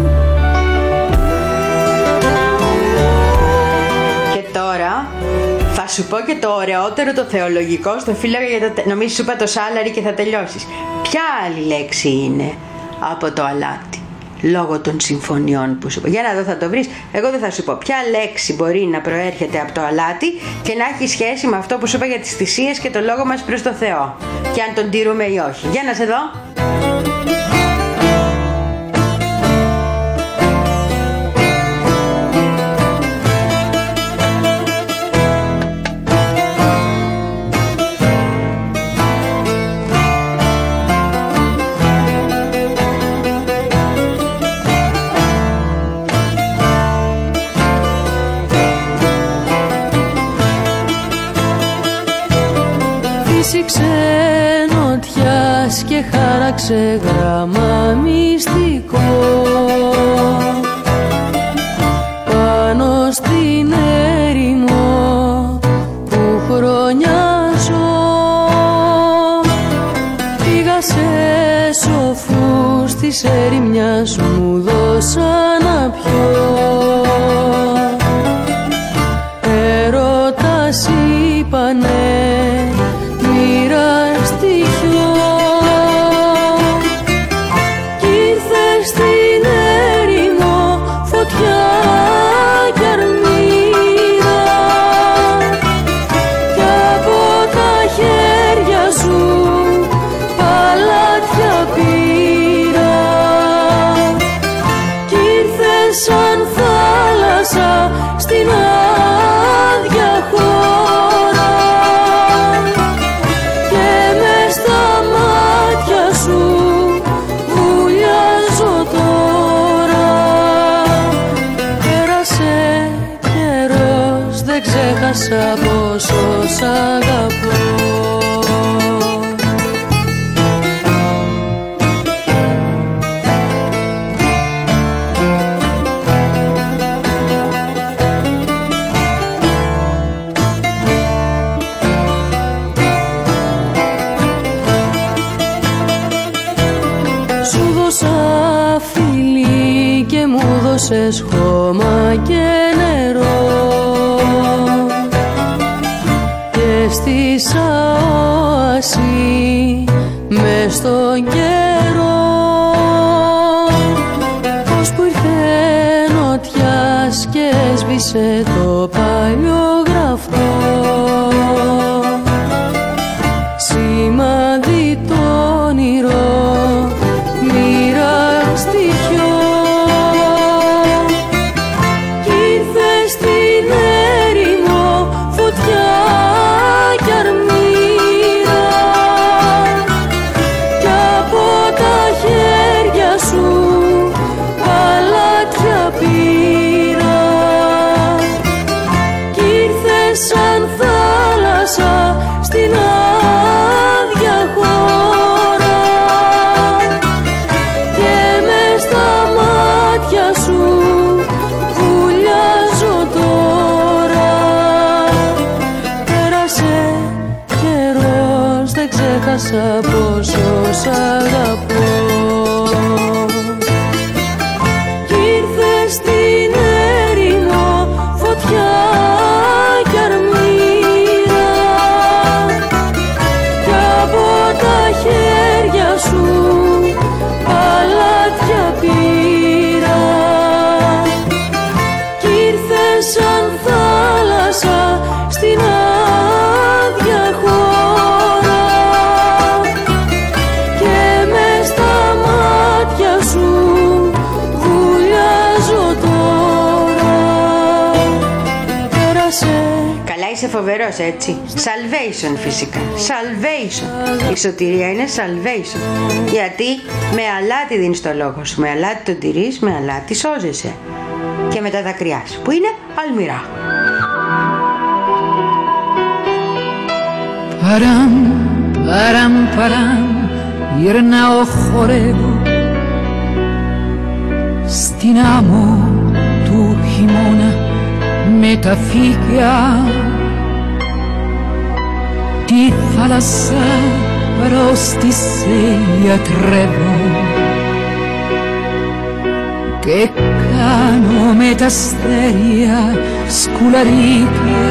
Και τώρα θα σου πω και το ωραιότερο, το θεολογικό, στο φύλακα για το... Νομίζεις σου είπα το σάλαρι και θα τελειώσεις. Ποια άλλη λέξη είναι από το αλάτι, λόγω των συμφωνιών που σου πω? Για να δω, θα το βρεις. Εγώ δεν θα σου πω ποια λέξη μπορεί να προέρχεται από το αλάτι και να έχει σχέση με αυτό που σου είπα για τις θυσίες και το λόγο μας προς το Θεό, και αν τον τηρούμε ή όχι. Για να σε δω. Ξενοτιάς και χάραξε γράμμα μυστικό πάνω στην έρημο που χρόνια ζω. Πήγα σε σοφούς της ερημιάς, μου δώσα να πιω. Έρωτας είπανε στην άδεια χώρα. ξέχασα πόσο σ' αγαπώ. Σου δώσα φιλί και μου δώσες χώμα και νερό και στήσα όαση μες στον καιρό. Πώς που ήρθε νοτιάς και έσβησε το παλιό γραφτό, σημάδι το όνειρο μοίρα στοιχειό. Κι ήρθε στην έρημο φωτιά κι αρμύρα κι από τα χέρια σου παλάτια πήρα. Κι ήρθε σαν θάλασσα στην άδεια χώρα και μες στα μάτια σου βουλιάζω τώρα. Πέρασε καιρός, δεν ξέχασα πόσο σ' αγαπώ. Κι ήρθε στην έρημο φωτιά κι αρμύρα κι από τα χέρια σου παλάτια πήρα. Κι ήρθε σαν θάλασσα στην άδεια χώρα και μες στα μάτια σου βουλιάζω τώρα. Πέρασε. Καλά, είσαι φοβερός, έτσι. Salvation φυσικά. Salvation. Η σωτηρία είναι salvation. Γιατί με αλάτι δίνεις το λόγο σου. Με αλάτι τον τηρείς, με αλάτι σώζεσαι. Και με τα δάκρυά σου που είναι αλμυρά. Παραμ, παραμ, παραμ, γυρνάω χορεύω στην άμμο του χειμώνα με τα φύκια. Τη θάλασσα προς τη σε λατρεύω και κάνω με τα αστέρια σκουλαρίκια.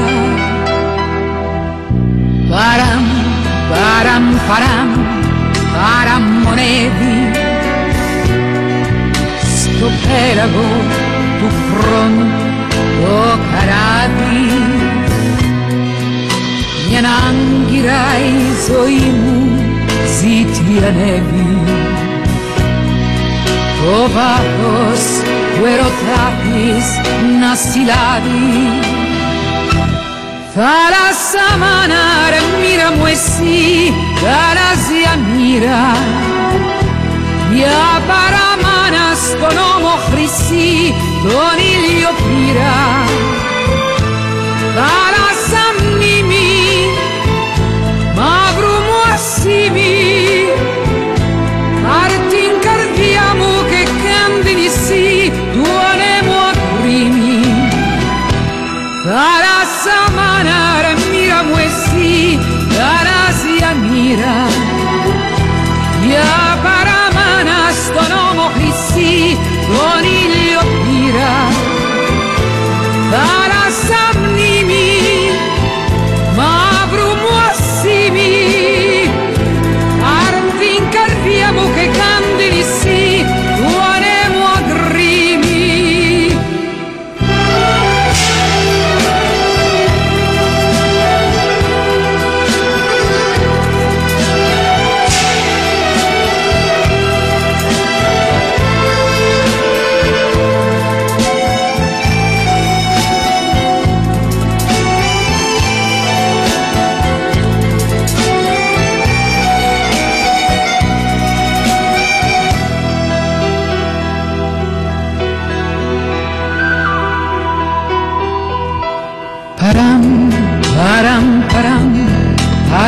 Παραμ, παραμ, παραμ, παραμονεύει στο πέλαγο του χρόνου το καράβι. Μια άγκυρα η ζωή μου ζητιανεύει το βάθος του ερωτά της να συλλάβει. Θάλασσα μάνα ρε μοίρα μου εσύ, γαλάζια μοίρα, μια παραμάνα στον ώμο χρυσή τον ήλιο πήρα. Θάλασσα μνήμη, μαύρου μου ασήμι, πάρ' την καρδιά μου και κάντε νησί του ανέμου ακρίμη. Θάλασσα μάνα ρε μοίρα μου εσύ, γαλάζια μοίρα, μια παραμάνα στον ώμο χρυσή τον ήλιο πήρα. Θάλασσα μνήμη,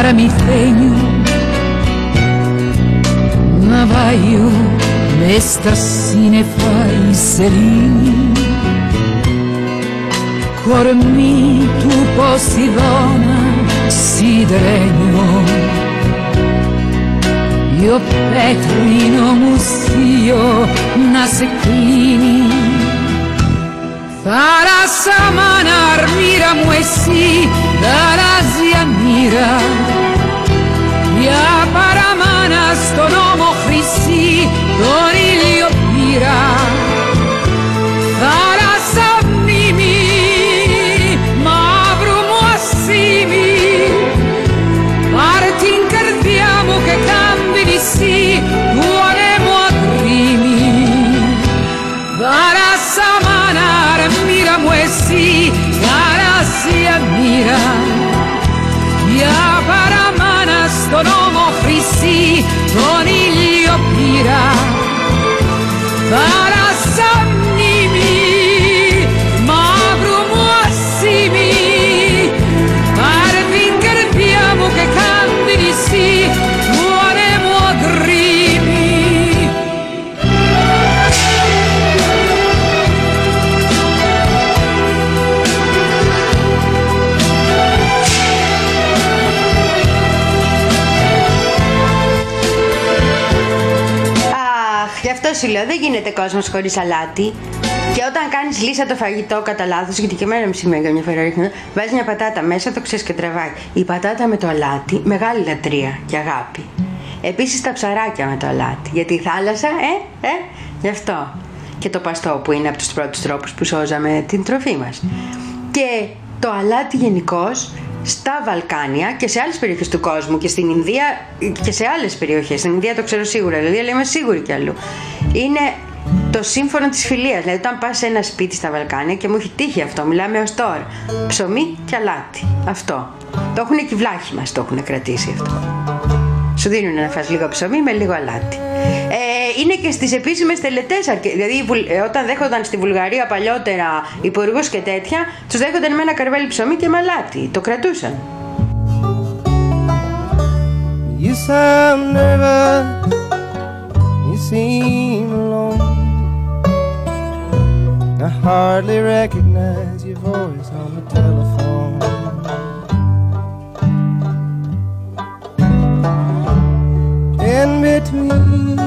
mi ma vai io me stassine fai selini cuore mi tu posti donna si dregno io petrino musio na seclini farà samanar mira muesi darazia mira ya paramana stonomo frisi dorilio pira farà samnimi ma brumo assimi partin cardiamo che cambi di sì duoremo a primi farà samanar mira muesi darazia mira ya paramana stonomo frisi coniglio pira parasamnimi ma brumossimi parvin carpiamo che canti di sì buonemo grimi Γι' αυτό σου λέω, δεν γίνεται κόσμος χωρίς αλάτι. Και όταν κάνεις λύσα το φαγητό κατά λάθος, γιατί και εμένα μου σημαίνει καμιά φορά ρίχνω, βάζεις μια πατάτα μέσα, το ξέρεις και τραβάει. Η πατάτα με το αλάτι, μεγάλη λατρεία και αγάπη. Επίσης τα ψαράκια με το αλάτι, γιατί η θάλασσα, ε, ε, γι' αυτό. Και το παστό που είναι από τους πρώτους τρόπους που σώζαμε την τροφή μας. Και το αλάτι γενικώς στα Βαλκάνια και σε άλλες περιοχές του κόσμου και στην Ινδία και σε άλλες περιοχές. Στην Ινδία το ξέρω σίγουρα, δηλαδή, αλλά είμαι σίγουρη κι αλλού. Είναι το σύμφωνο της φιλίας. Δηλαδή, όταν πας σε ένα σπίτι στα Βαλκάνια, και μου έχει τύχει αυτό, μιλάμε ως τώρα. Ψωμί και αλάτι. Αυτό. Το έχουν και οι βλάχοι μας, το έχουν κρατήσει αυτό. Σου δίνουν να φας λίγο ψωμί με λίγο αλάτι. Ε, είναι και στις επίσημες τελετές. Δηλαδή, όταν δέχονταν στη Βουλγαρία παλιότερα υπουργούς και τέτοια, τους δέχονταν με ένα καρβέλι ψωμί και με αλάτι. Το κρατούσαν. You sound nervous, you seem alone. I hardly recognize your voice on the telephone. In between,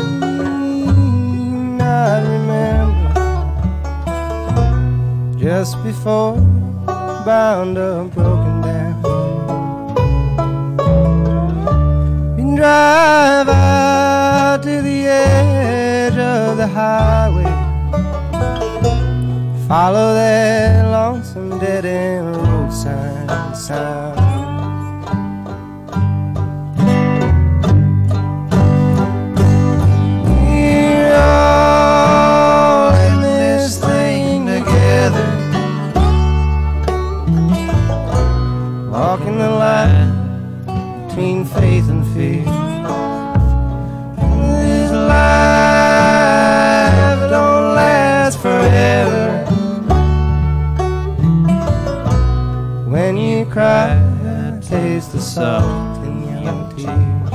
I remember just before bound up, broken down. We drive out to the edge of the highway, follow that lonesome dead end road sign sound. Walking the line between faith and fear. This life don't last forever. When you cry, I taste the salt in your tears.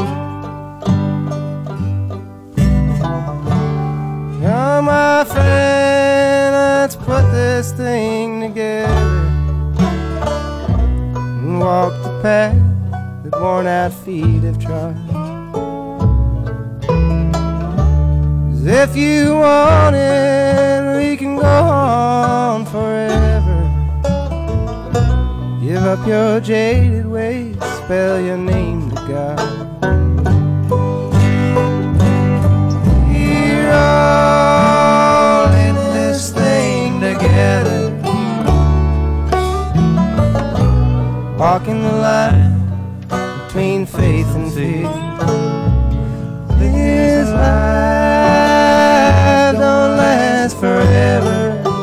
Come, my friend, let's put this thing together. Walk the path that worn out feet have trod. 'Cause if you want it, we can go on forever. Give up your jaded ways, spell your name to God. We're all in this thing together, walking the line between faith and fear. This life don't last forever.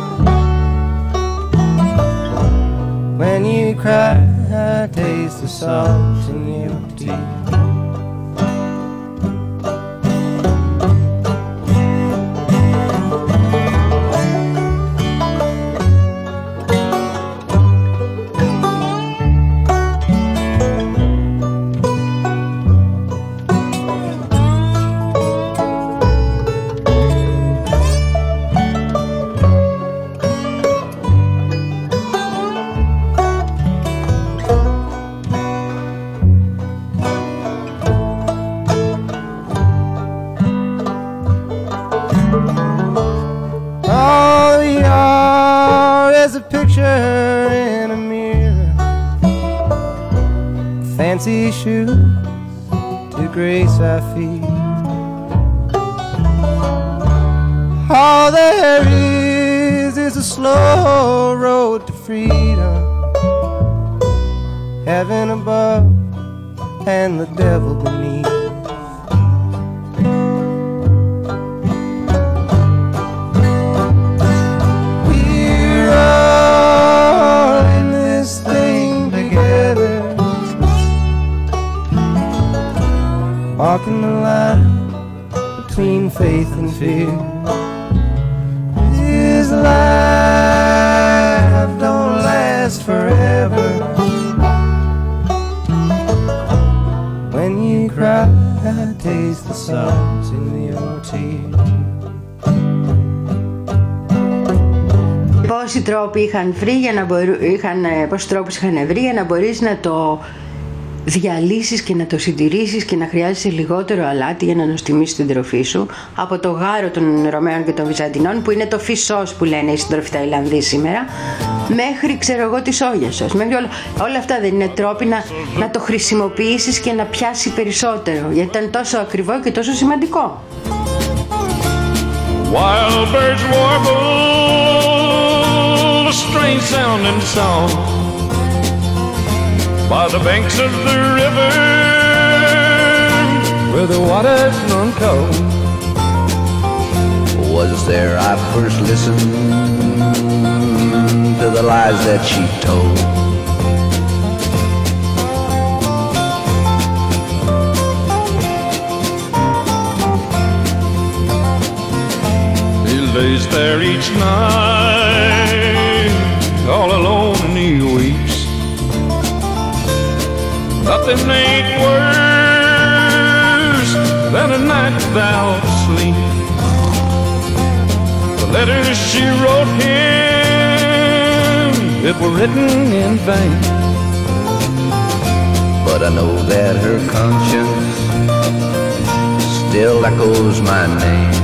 When you cry, I taste the salt in your tears. fancy shoes to grace our feet. All there is is a slow road to freedom, heaven above and the devil beneath. We're all in this thing together, walking the line between faith and fear. This life don't last forever. When you cry, taste the salt in your tears. Πόσοι τρόποι είχαν βρει για να μπορούν, είχαν, πόσοι τρόπους είχαν βρει για να μπορείς να το διαλύσεις και να το συντηρήσεις και να χρειάζεσαι λιγότερο αλάτι για να νοστιμήσεις την τροφή σου, από το γάρο των Ρωμαίων και των Βυζαντινών, που είναι το fish sauce που λένε οι σύντροφοι Ταϊλανδοί σήμερα, μέχρι ξέρω εγώ τη σόγια sauce, μέχρι όλα, όλα αυτά δεν είναι τρόποι να, να το χρησιμοποιήσεις και να πιάσει περισσότερο, γιατί ήταν τόσο ακριβό και τόσο σημαντικό. Wild birds warble a strange sounding song by the banks of the river where the water's run cold. Was there I first listened to the lies that she told. He lays there each night all alone and he weeps. Nothing ain't worse than a night without sleep. The letters she wrote him, it were written in vain. But I know that her conscience still echoes my name.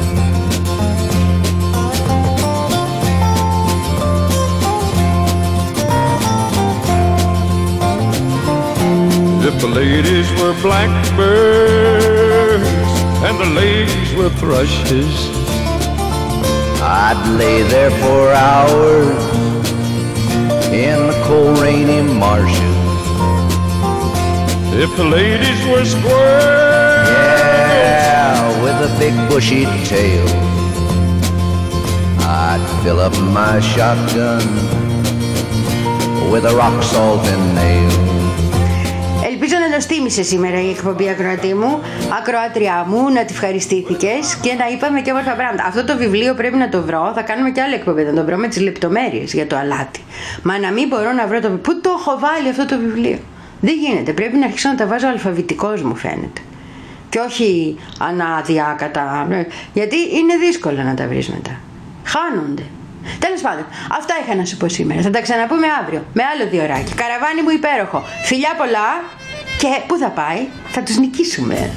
If the ladies were blackbirds and the ladies were thrushes, I'd lay there for hours in the cold rainy marshes. If the ladies were squirrels, yeah, with a big bushy tail, I'd fill up my shotgun with a rock salt and nail. Ελπίζω να νοστίμησε σήμερα η εκπομπή, ακροατή μου, ακροάτριά μου, να τη ευχαριστήθηκες και να είπαμε και όμορφα πράγματα. Αυτό το βιβλίο πρέπει να το βρω, θα κάνουμε και άλλη εκπομπή, να το βρω με τις λεπτομέρειες για το αλάτι. Μα να μην μπορώ να βρω το. Πού το έχω βάλει αυτό το βιβλίο? Δεν γίνεται, πρέπει να αρχίσω να τα βάζω αλφαβητικώς, μου φαίνεται. Και όχι αναδιάκατα, γιατί είναι δύσκολο να τα βρεις μετά. Χάνονται. Τέλος πάντων, αυτά είχα να σου πω σήμερα. Θα τα ξαναπούμε αύριο με άλλο διωράκι. Καραβάνι μου υπέροχο. Φιλιά πολλά. Και πού θα πάει? Θα τους νικήσουμε.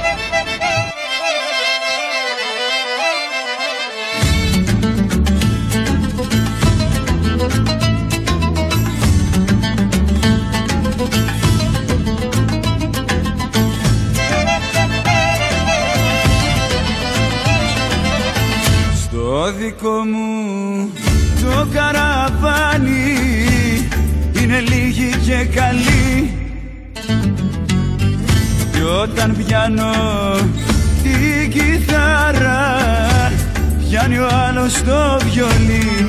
Στο δικό μου το καραβάνι είναι λίγοι και καλοί, κι όταν πιάνω την κιθάρα πιάνει ο άλλος το βιολί.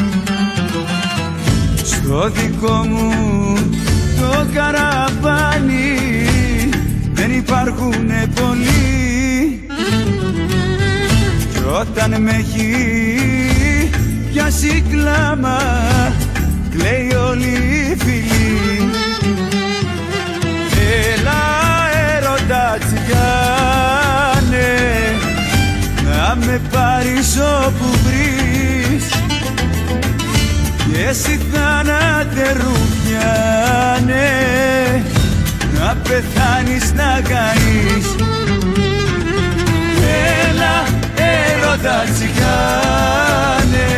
Στο δικό μου το καραβάνι δεν υπάρχουνε πολλοί, κι όταν με έχει πιάσει κλάμα κλαίει όλη η φυλή. Έλα έρωτα τσιγάνε, να με πάρεις όπου βρεις, και εσύ θάνατε ρουφιάνε, να πεθάνεις να καείς. Έλα έρωτα τσιγάνε,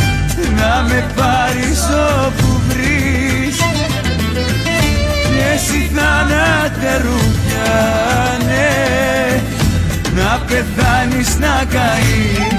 να με πάρεις όπου βρεις, και εσύ καείς.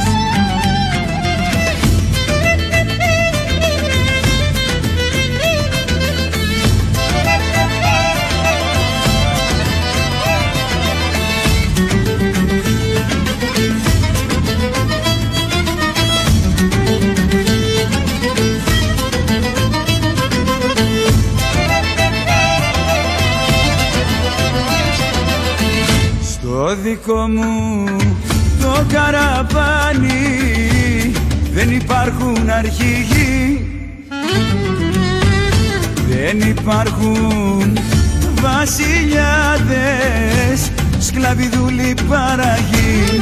Στο δικό μου το καραβάνι δεν υπάρχουν αρχηγοί, δεν υπάρχουν βασιλιάδες, σκλαβιδούλοι παραγοί.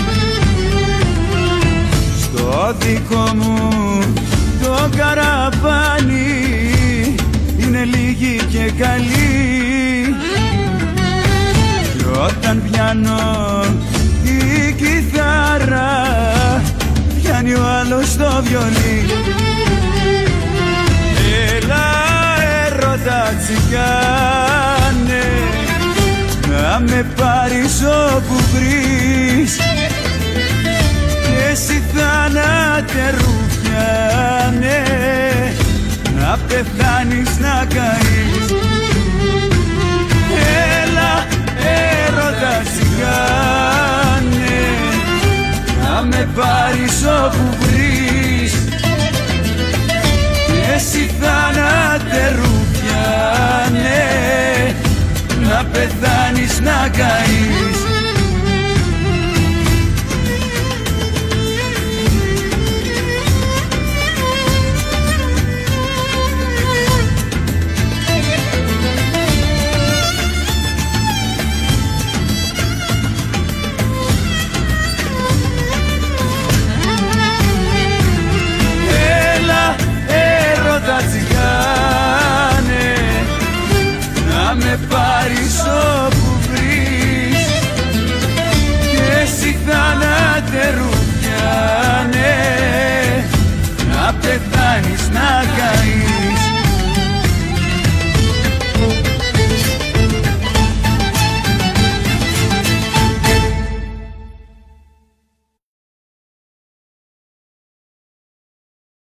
Στο δικό μου το καραβάνι είναι λίγοι και καλοί. Όταν πιάνω την κιθάρα πιάνει ο άλλος το βιολί. Έλα έρωτα τσιγάνε να με πάρεις όπου βρεις και εσύ θάνατε ρουφιάνε να πεθάνεις να καείς. Έλα έρωτα τσιγάνε να με πάρεις όπου βρεις και εσύ θάνατε ρουφιάνε να πεθάνεις να καείς. Τσιγάνε να με πάρεις